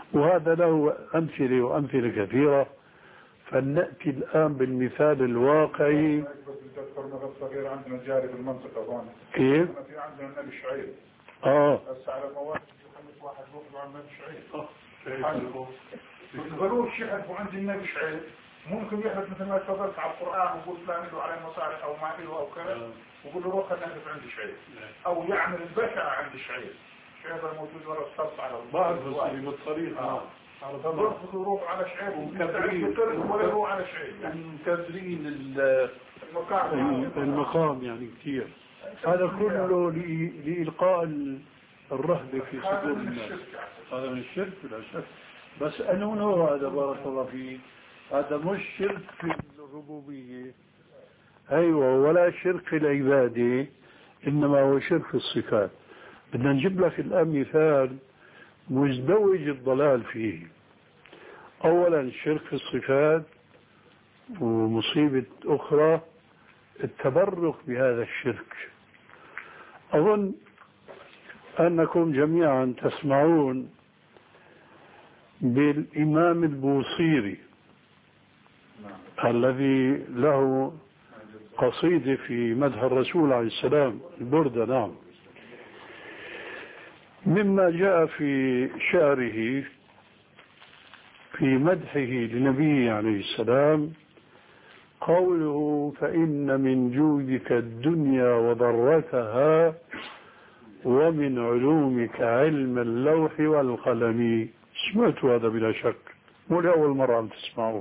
وهذا له أمثلة وأمثلة كثيرة، فلنأتي الآن بالمثال الواقعي. تذكر صغير عندنا جاري بالمنطقة هون. كيف؟ في عندنا النبي شعيب. اه بس على مواد يخلص واحد بيطلع عن النبي شعيب. اه. بتقولوا شيء يحلفوا عند النبي شعيب، ممكن يحلف مثل ما تفضلت على القرآن ويقول فلان له عليه مصالح أو ما له أو كذا، ويقول له روح نحلف عند شعيب، أو يعمل البشع عند شعيب. شعيب الموجود ورا الصف على بعض المسلمين بالطريقة على ضبط يروح على شعيب ومكبرين ولا يروح على شعيب، مكبرين المقام المقام يعني كثير. هذا كله لإلقاء الرهبة في صدور الناس. هذا من الشرك بلا شك، بس أنه نوع هذا بارك الله فيه، هذا مش شرك في الربوبية، أيوة، ولا شرك في العبادة، إنما هو شرك في الصفات. بدنا نجيب لك الآن مثال مزدوج الضلال فيه. أولا الشرك في الصفات، ومصيبة أخرى التبرك بهذا الشرك. أظن أنكم جميعا تسمعون بالإمام البوصيري الذي له قصيدة في مدح الرسول عليه السلام، البردة. نعم. مما جاء في شعره في مدحه لنبيه عليه السلام قوله: فإن من جودك الدنيا وضرتها ومن علومك علم اللوح والقلم. سمعتوا هذا بلا شك، مو لأول مرة عم تسمعوه.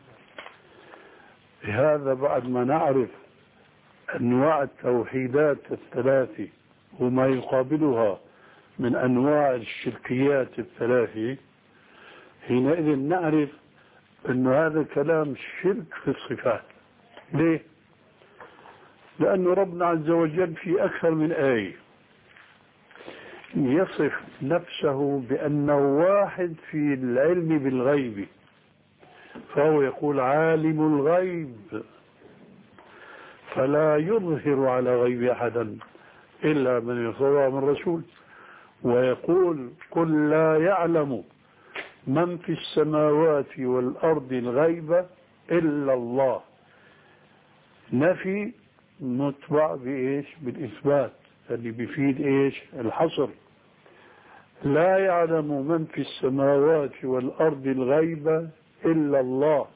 هذا بعد ما نعرف أنواع التوحيدات الثلاثة وما يقابلها من أنواع الشركيات الثلاثة، حينئذ نعرف أن هذا كلام شرك في الصفات. ليه؟ لأن ربنا عز وجل في أكثر من آية يصف نفسه بأنه واحد في العلم بالغيب، فهو يقول عالم الغيب فلا يظهر على غيب أحدا إلا من يرتضى من رسول، ويقول قل لا يعلم من في السماوات والأرض الغيب إلا الله. نفي متبع بإيش؟ بالإثبات، اللي بيفيد إيش؟ الحصر. لا يعلم من في السماوات والأرض الغيب إلا الله.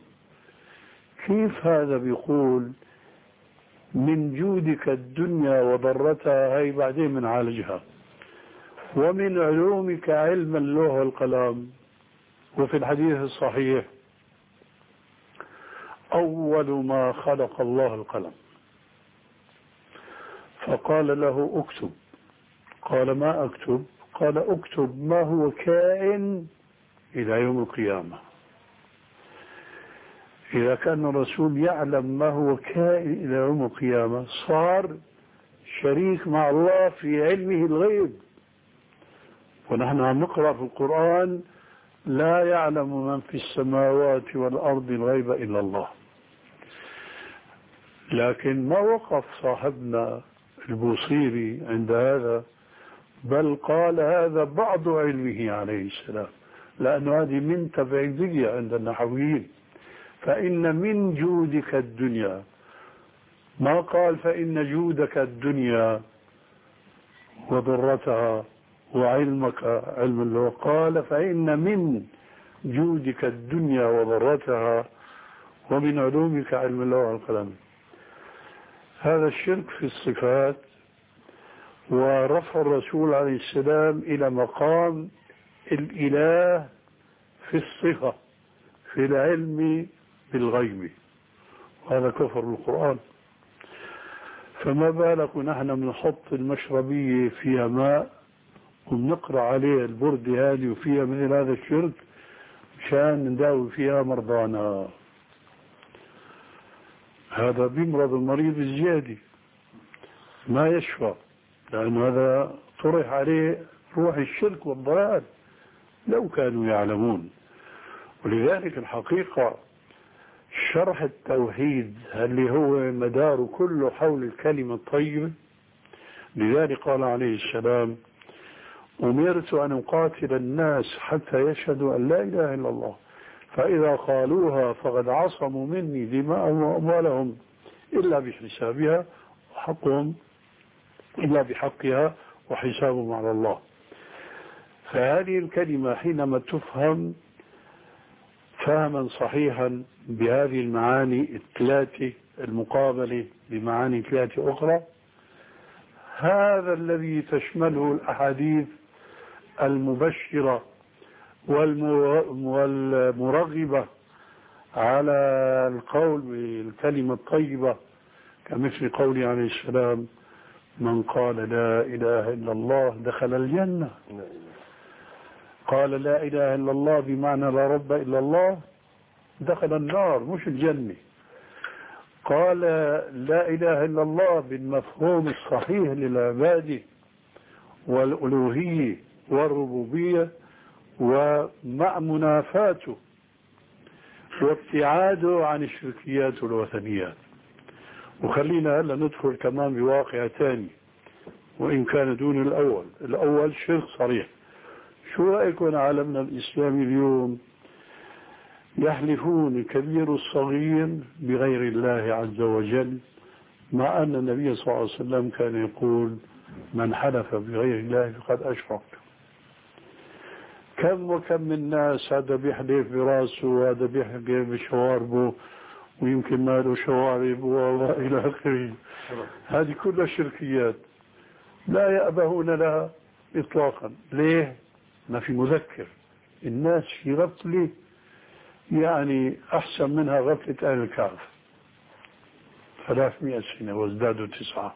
كيف هذا بيقول من جودك الدنيا وضرتها؟ هي بعدين بنعالجها. ومن علومك علم اللوح والقلم. وفي الحديث الصحيح أول ما خلق الله القلم فقال له اكتب. قال ما أكتب؟ قال اكتب ما هو كائن إلى يوم القيامة. إذا كان الرسول يعلم ما هو كائن إلى يوم القيامة صار شريك مع الله في علمه الغيب. ونحن عم نقرأ في القرآن لا يعلم من في السماوات والأرض الغيب إلا الله. لكن ما وقف صاحبنا البوصيري عند هذا، بل قال هذا بعض علمه عليه السلام، لأن هذه من تبعيضية عند النحويين. فإن من جودك الدنيا، ما قال فإن جودك الدنيا وضرتها وعلمك علم الله، قال فإن من جودك الدنيا وضرتها ومن علومك علم الله والقلم. هذا الشرك في الصفات، ورفع الرسول عليه السلام إلى مقام الإله في الصفة في العلم بالغيب، هذا كفر بالقرآن. فما بالك نحن بنحط المشربية فيها ماء وبنقرأ عليها البردة هذه وفيها مثل هذا الشرك مشان نداوي فيها مرضانا. هذا بيمرض المريض الزيادي ما يشفى، لأن هذا طرح عليه روح الشرك والضلال لو كانوا يعلمون. ولذلك الحقيقة شرح التوحيد اللي هو مدار كله حول الكلمة الطيبة، لذلك قال عليه السلام أمرت أن أقاتل الناس حتى يشهدوا أن لا إله إلا الله، فإذا قالوها فقد عصموا مني دماءهم وأموالهم إلا بحسابها، وحقهم إلا بحقها، وحسابهم على الله. فهذه الكلمة حينما تفهم فهما صحيحا بهذه المعاني الثلاثة المقابلة بمعاني ثلاثة أخرى، هذا الذي تشمله الأحاديث المبشرة والمرغبة على القول بالكلمة الطيبة، كمثل قوله عليه السلام: من قال لا إله إلا الله دخل الجنة. قال لا إله إلا الله بمعنى لا رب إلا الله دخل النار مش الجنة. قال لا إله إلا الله بالمفهوم الصحيح للعبادة والألوهية والربوبية، ومع منافاته وابتعاده عن الشركيات والوثنيات. وخلينا هلا ندخل كمان بواقع ثاني وإن كان دون الأول. الأول شرك صريح. شو رأيكم عالمنا الإسلامي اليوم يحلفون الكبير الصغير بغير الله عز وجل، مع أن النبي صلى الله عليه وسلم كان يقول: من حلف بغير الله فقد أشرك. كم وكم من ناس هذا بيحلف براسه وهذا بيحلف بشواربه ويمكن ما له شوارب وإلى آخره. هذه كلها شركيات لا يأبهون لها إطلاقا. ليه؟ ما في مذكر. الناس في غفلة يعني أحسن منها غفلة أهل الكهف، ثلاثمائة سنة وازدادوا تسعة.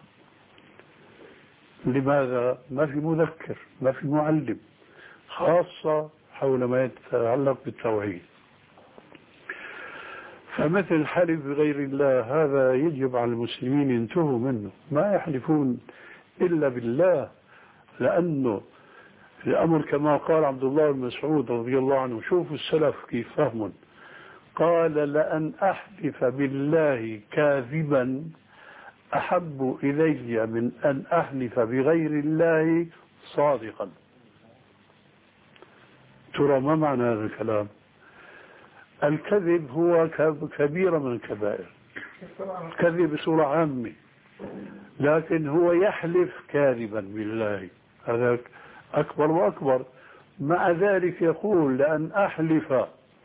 لماذا؟ ما في مذكر، ما في معلم، خاصة حول ما يتعلق بالتوحيد. فمثل الحلف بغير الله هذا يجب على المسلمين ينتهوا منه، ما يحلفون إلا بالله، لأنه الأمر كما قال عبد الله بن مسعود رضي الله عنه. شوفوا السلف كيف فهمون. قال: لأن أحلف بالله كاذبا أحب إلي من أن أحلف بغير الله صادقا. ترى ما معنى هذا الكلام؟ الكذب هو كبيرة من الكبائر، الكذب بصورة عامة، لكن هو يحلف كاذبا بالله، هذا أكبر وأكبر. مع ذلك يقول: لأن أحلف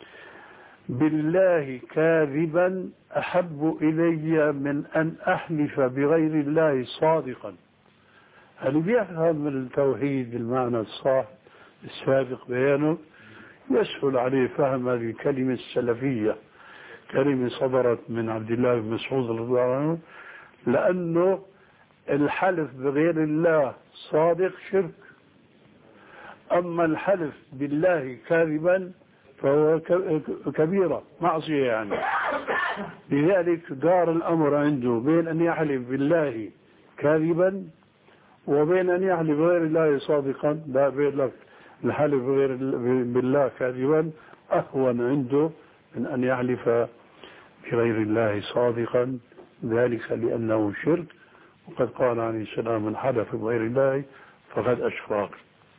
بالله كاذبا أحب إلي من أن أحلف بغير الله صادقا. هل بيفهم التوحيد بالمعنى الصح السابق بيانه يسهل عليه فهم هذه الكلمة السلفية، كلمة صدرت من عبد الله بن مسعود رضي الله عنه، لأنه الحلف بغير الله صادق شرك، أما الحلف بالله كاذبا فهو كبيرة معصية يعني. لذلك دار الأمر عنده بين أن يحلف بالله كاذبا وبين أن يحلف بغير الله صادقا. لا، بين لك الحلف بغير بالله كاذبا أهون عنده من أن يحلف بغير الله صادقا، ذلك لأنه شرك. وقد قال عليه السلام: من حلف بغير الله فقد أشرك.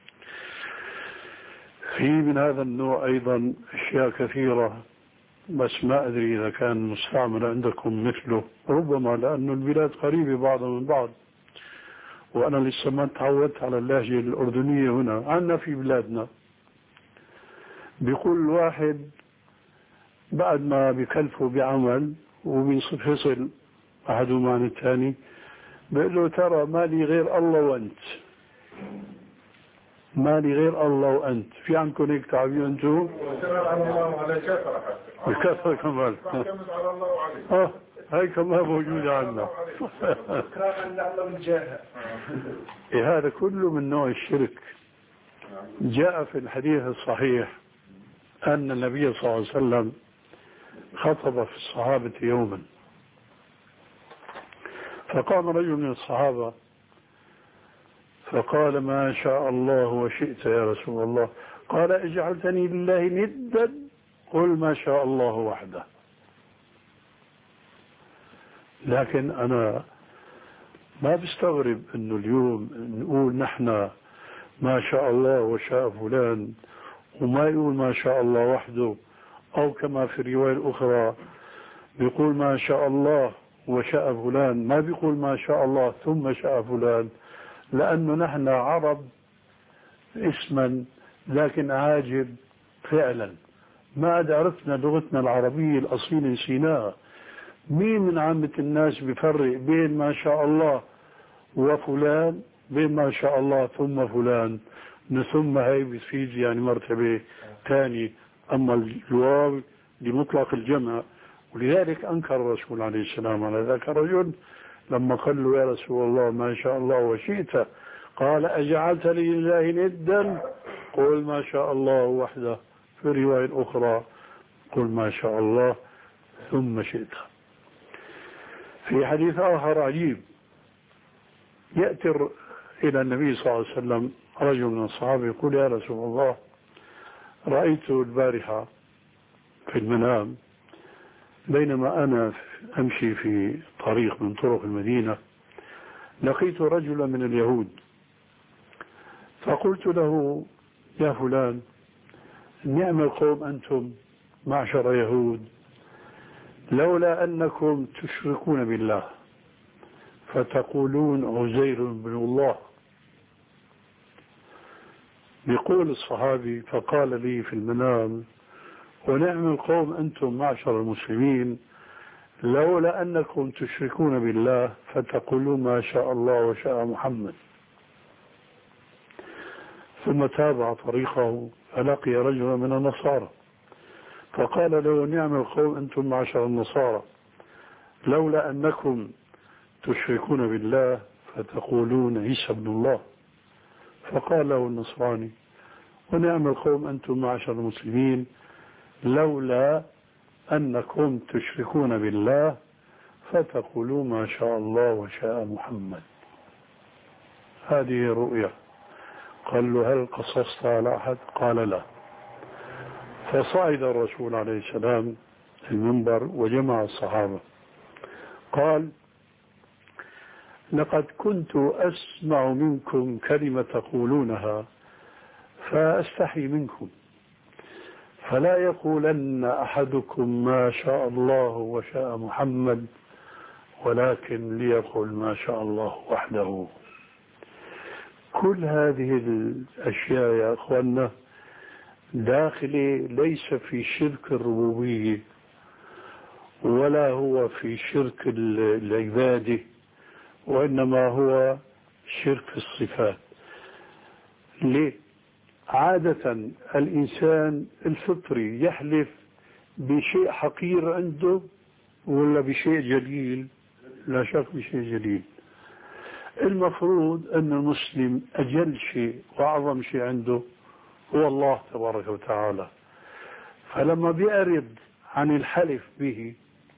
في من هذا النوع أيضا أشياء كثيرة، بس ما أدري إذا كان مستعمل عندكم مثله، ربما لأن البلاد قريبة بعضها من بعض، وأنا لسه ما تعودت على اللهجة الأردنية هنا. عنا في بلادنا بيقول واحد بعد ما بيكلفوا بعمل وبينفصل أحدهما عن الثاني، بيقول له: ترى ما لي غير الله وأنت، ما لي غير الله وأنت. في عندكم هيك تعبير أنتم؟ على الله وعلى كثرة حتى الكثرة كمان. تعتمد على الله وعليه. اه هاي كمان موجودة عندنا. إيه هذا كله من نوع الشرك. جاء في الحديث الصحيح أن النبي صلى الله عليه وسلم خطب في الصحابة يوما، فقام رجل من الصحابة فقال: ما شاء الله وشئت يا رسول الله. قال: اجعلتني لله ندا؟ قل ما شاء الله وحده. لكن أنا ما بستغرب أنه اليوم نقول نحن ما شاء الله وشاء فلان، وما يقول ما شاء الله وحده، أو كما في الرواية الأخرى بيقول ما شاء الله وشاء فلان، ما بيقول ما شاء الله ثم شاء فلان، لأنه نحن عرب اسما لكن عاجب فعلا، ما عاد عرفنا لغتنا العربية الأصيلة نسيناها. مين من عامة الناس بيفرق بين ما شاء الله وفلان، بين ما شاء الله ثم فلان؟ ثم هي بتفيد يعني مرتبة ثانية، أما الواو لمطلق الجمع. ولذلك أنكر الرسول عليه السلام على ذاك الرجل لما قال له يا رسول الله ما شاء الله وشئت، قال أجعلت لله ندا؟ قل ما شاء الله وحده. في رواية أخرى قل ما شاء الله ثم شئت. في حديث آخر عجيب، يأتي إلى النبي صلى الله عليه وسلم رجل من الصحابة يقول يا رسول الله رأيت البارحة في المنام بينما أنا أمشي في طريق من طرق المدينة لقيت رجلا من اليهود، فقلت له يا فلان نعم القوم أنتم معشر يهود، لولا أنكم تشركون بالله فتقولون عزير بن الله. يقول الصحابي فقال لي في المنام ونعم القوم أنتم معشر المسلمين، لولا أنكم تشركون بالله فتقولون ما شاء الله وشاء محمد. ثم تابع طريقه فلقي رجلا من النصارى فقال له نعم القوم أنتم معشر النصارى، لولا أنكم تشركون بالله فتقولون عيسى ابن الله. فقال له النصراني ونعم القوم أنتم معشر المسلمين، لولا أنكم تشركون بالله فتقولون ما شاء الله وشاء محمد. هذه رؤية. قال له هل قصصت على أحد؟ قال لا. فصعد الرسول عليه السلام المنبر وجمع الصحابة قال لقد كنت أسمع منكم كلمة تقولونها فأستحي منكم، فلا يقولن أحدكم ما شاء الله وشاء محمد، ولكن ليقول ما شاء الله وحده. كل هذه الأشياء يا أخوانا داخلة ليس في شرك الربوبية ولا هو في شرك العبادة، وإنما هو شرك الصفات. ليه؟ عادة الإنسان الفطري يحلف بشيء حقير عنده ولا بشيء جليل؟ لا شك بشيء جليل. المفروض أن المسلم أجل شيء وأعظم شيء عنده هو الله تبارك وتعالى، فلما بيعرض عن الحلف به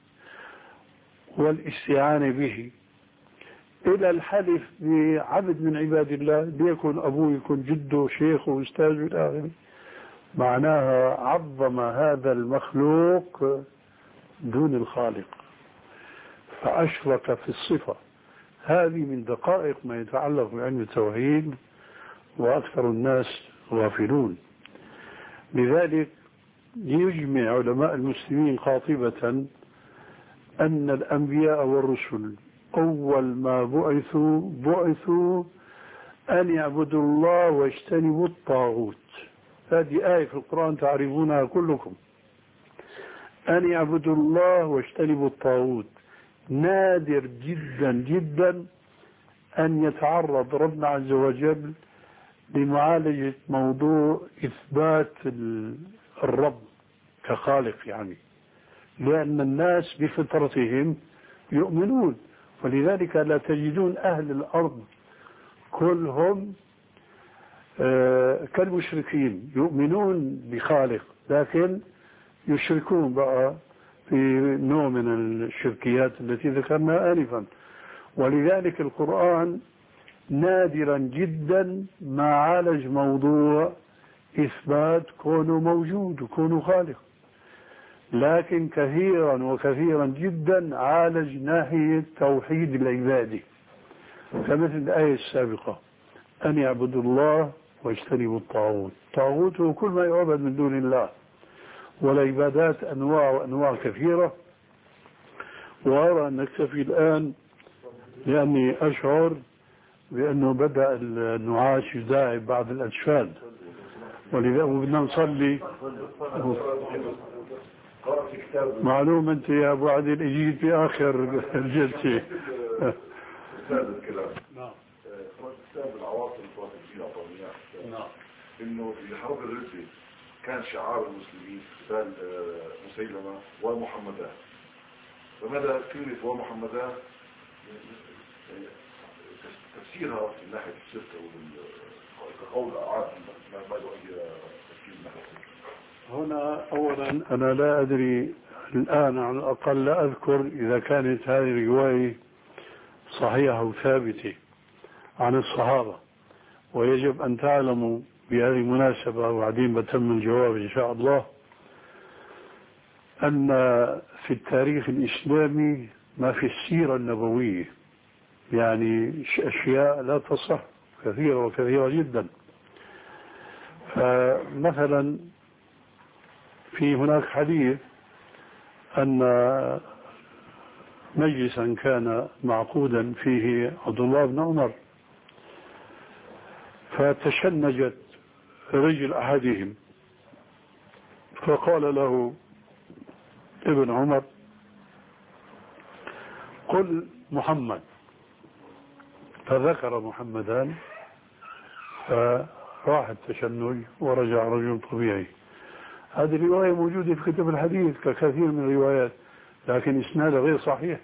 والاستعانة به إلى الحلف بعبد من عباد الله، بيكون أبوه يكون جده شيخه وأستاذه إلى آخره، معناها عظم هذا المخلوق دون الخالق فأشرك في الصفة. هذه من دقائق ما يتعلق بعلم التوحيد وأكثر الناس غافلون. لذلك يجمع علماء المسلمين قاطبة أن الأنبياء والرسل أول ما بعثوا بعثوا أن يعبدوا الله واجتنبوا الطاغوت. هذه آية في القرآن تعرفونها كلكم، أن يعبدوا الله واجتنبوا الطاغوت. نادر جدا جدا أن يتعرض ربنا عز وجل لمعالجة موضوع إثبات الرب كخالق، يعني لأن الناس بفطرتهم يؤمنون، ولذلك لا تجدون أهل الأرض كلهم آه كالمشركين يؤمنون بخالق لكن يشركون بقى في نوع من الشركيات التي ذكرناها آنفا. ولذلك القرآن نادرا جدا ما عالج موضوع إثبات كونه موجود وكونه خالق، لكن كثيرا وكثيرا جدا عالج ناحية توحيد العبادة، كمثل الآية السابقة أن يعبدوا الله واجتنبوا الطاغوت. الطاغوت هو كل ما يعبد من دون الله، والعبادات أنواع وأنواع كثيرة. وأرى أن نكتفي الآن لأني أشعر بأنه بدأ النعاس يداعب بعض الأجساد، ولذا بدنا نصلي. معلوم أنت يا أبو عادل اجيت في آخر الجلسة. نعم. كتاب العواصم الفاطمية الطبيعية. نعم. إنه في حرب الردة كان شعار المسلمين قتال مسيلمة ومحمدان. فماذا كلمة ومحمدان تفسيرها من ناحية الشرك وكقول أعاد ما يؤدي تفسير من ناحية هنا أولا أنا لا أدري الآن، على الأقل لا أذكر إذا كانت هذه الرواية صحيحة وثابتة عن الصحابة. ويجب أن تعلموا بهذه المناسبة، وبعدين بتم الجواب إن شاء الله، أن في التاريخ الإسلامي ما في السيرة النبوية يعني أشياء لا تصح كثيرة وكثيرة جدا. فمثلا في هناك حديث أن مجلسا كان معقودا فيه عبد الله بن عمر، فتشنجت رجل أحدهم، فقال له ابن عمر قل محمد، فذكر محمدان، فراح التشنج ورجع رجل طبيعي. هذه الرواية موجودة في كتب الحديث ككثير من الروايات، لكن إسنادها غير صحيح.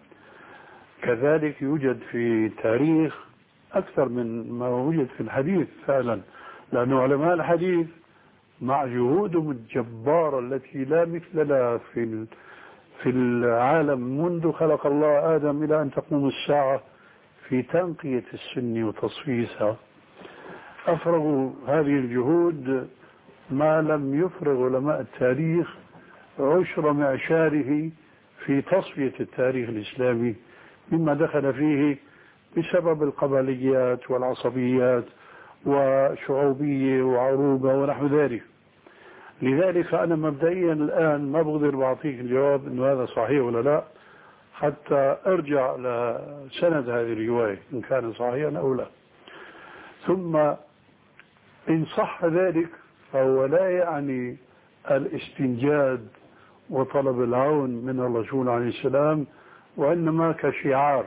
كذلك يوجد في تاريخ أكثر من ما وجد في الحديث فعلا، لأن علماء الحديث مع جهودهم الجبارة التي لا مثل لها في في العالم منذ خلق الله آدم إلى أن تقوم الساعة في تنقية السنة وتصفيتها، أفرغوا هذه الجهود ما لم يفرغ علماء التاريخ عشر معشاره في تصفية التاريخ الإسلامي مما دخل فيه بسبب القبليات والعصبيات وشعوبية وعروبة ونحو ذلك. لذلك أنا مبدئيا الآن ما بقدر بعطيك الجواب إنه هذا صحيح ولا لا، حتى أرجع لسند هذه الرواية إن كان صحيحا أو لا. ثم إن صح ذلك فهو لا يعني الاستنجاد وطلب العون من الرسول عليه السلام، وإنما كشعار،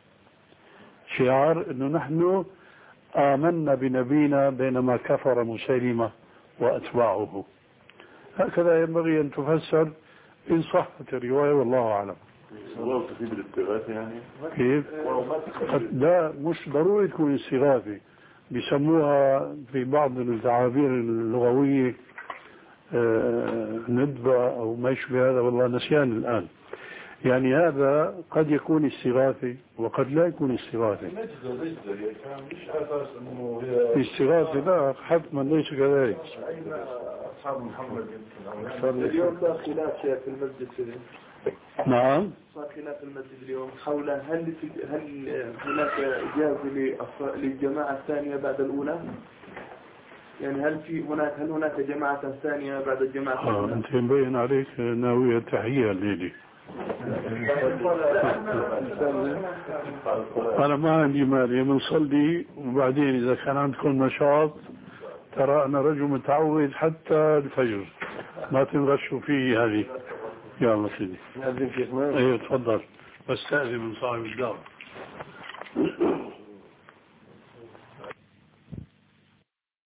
شعار إنه نحن آمنا بنبينا بينما كفر مسيلمة وأتباعه. هكذا ينبغي أن تفسر إن صحت الرواية، والله أعلم. يعني كيف؟ لا، مش ضروري تكون استغاثة، بيسموها في بعض التعابير اللغوية آه ندبة أو ما يشبه هذا، والله نسيان الآن. يعني هذا قد يكون استغاثة وقد لا يكون استغاثة. استغاثة لا حتما ليس كذلك. أصحاب محمد اليوم صار خلاف في المسجد. نعم صار خلاف المسجد اليوم حول هل هل هناك إجازة للجماعة الثانية بعد الأولى؟ يعني هل في هناك هل هناك جماعة ثانية بعد الجماعة الأولى؟ آه أنت مبين عليك ناوية تحية الليلة. أنا ما عندي مانع بنصلي، وبعدين إذا كان عندكم نشاط ترى أنا رجل متعود حتى الفجر، ما تنغشوا فيه هذه. يلا سيدي. نأذن شيخنا. ايوه تفضل، بستأذن من صاحب الدار.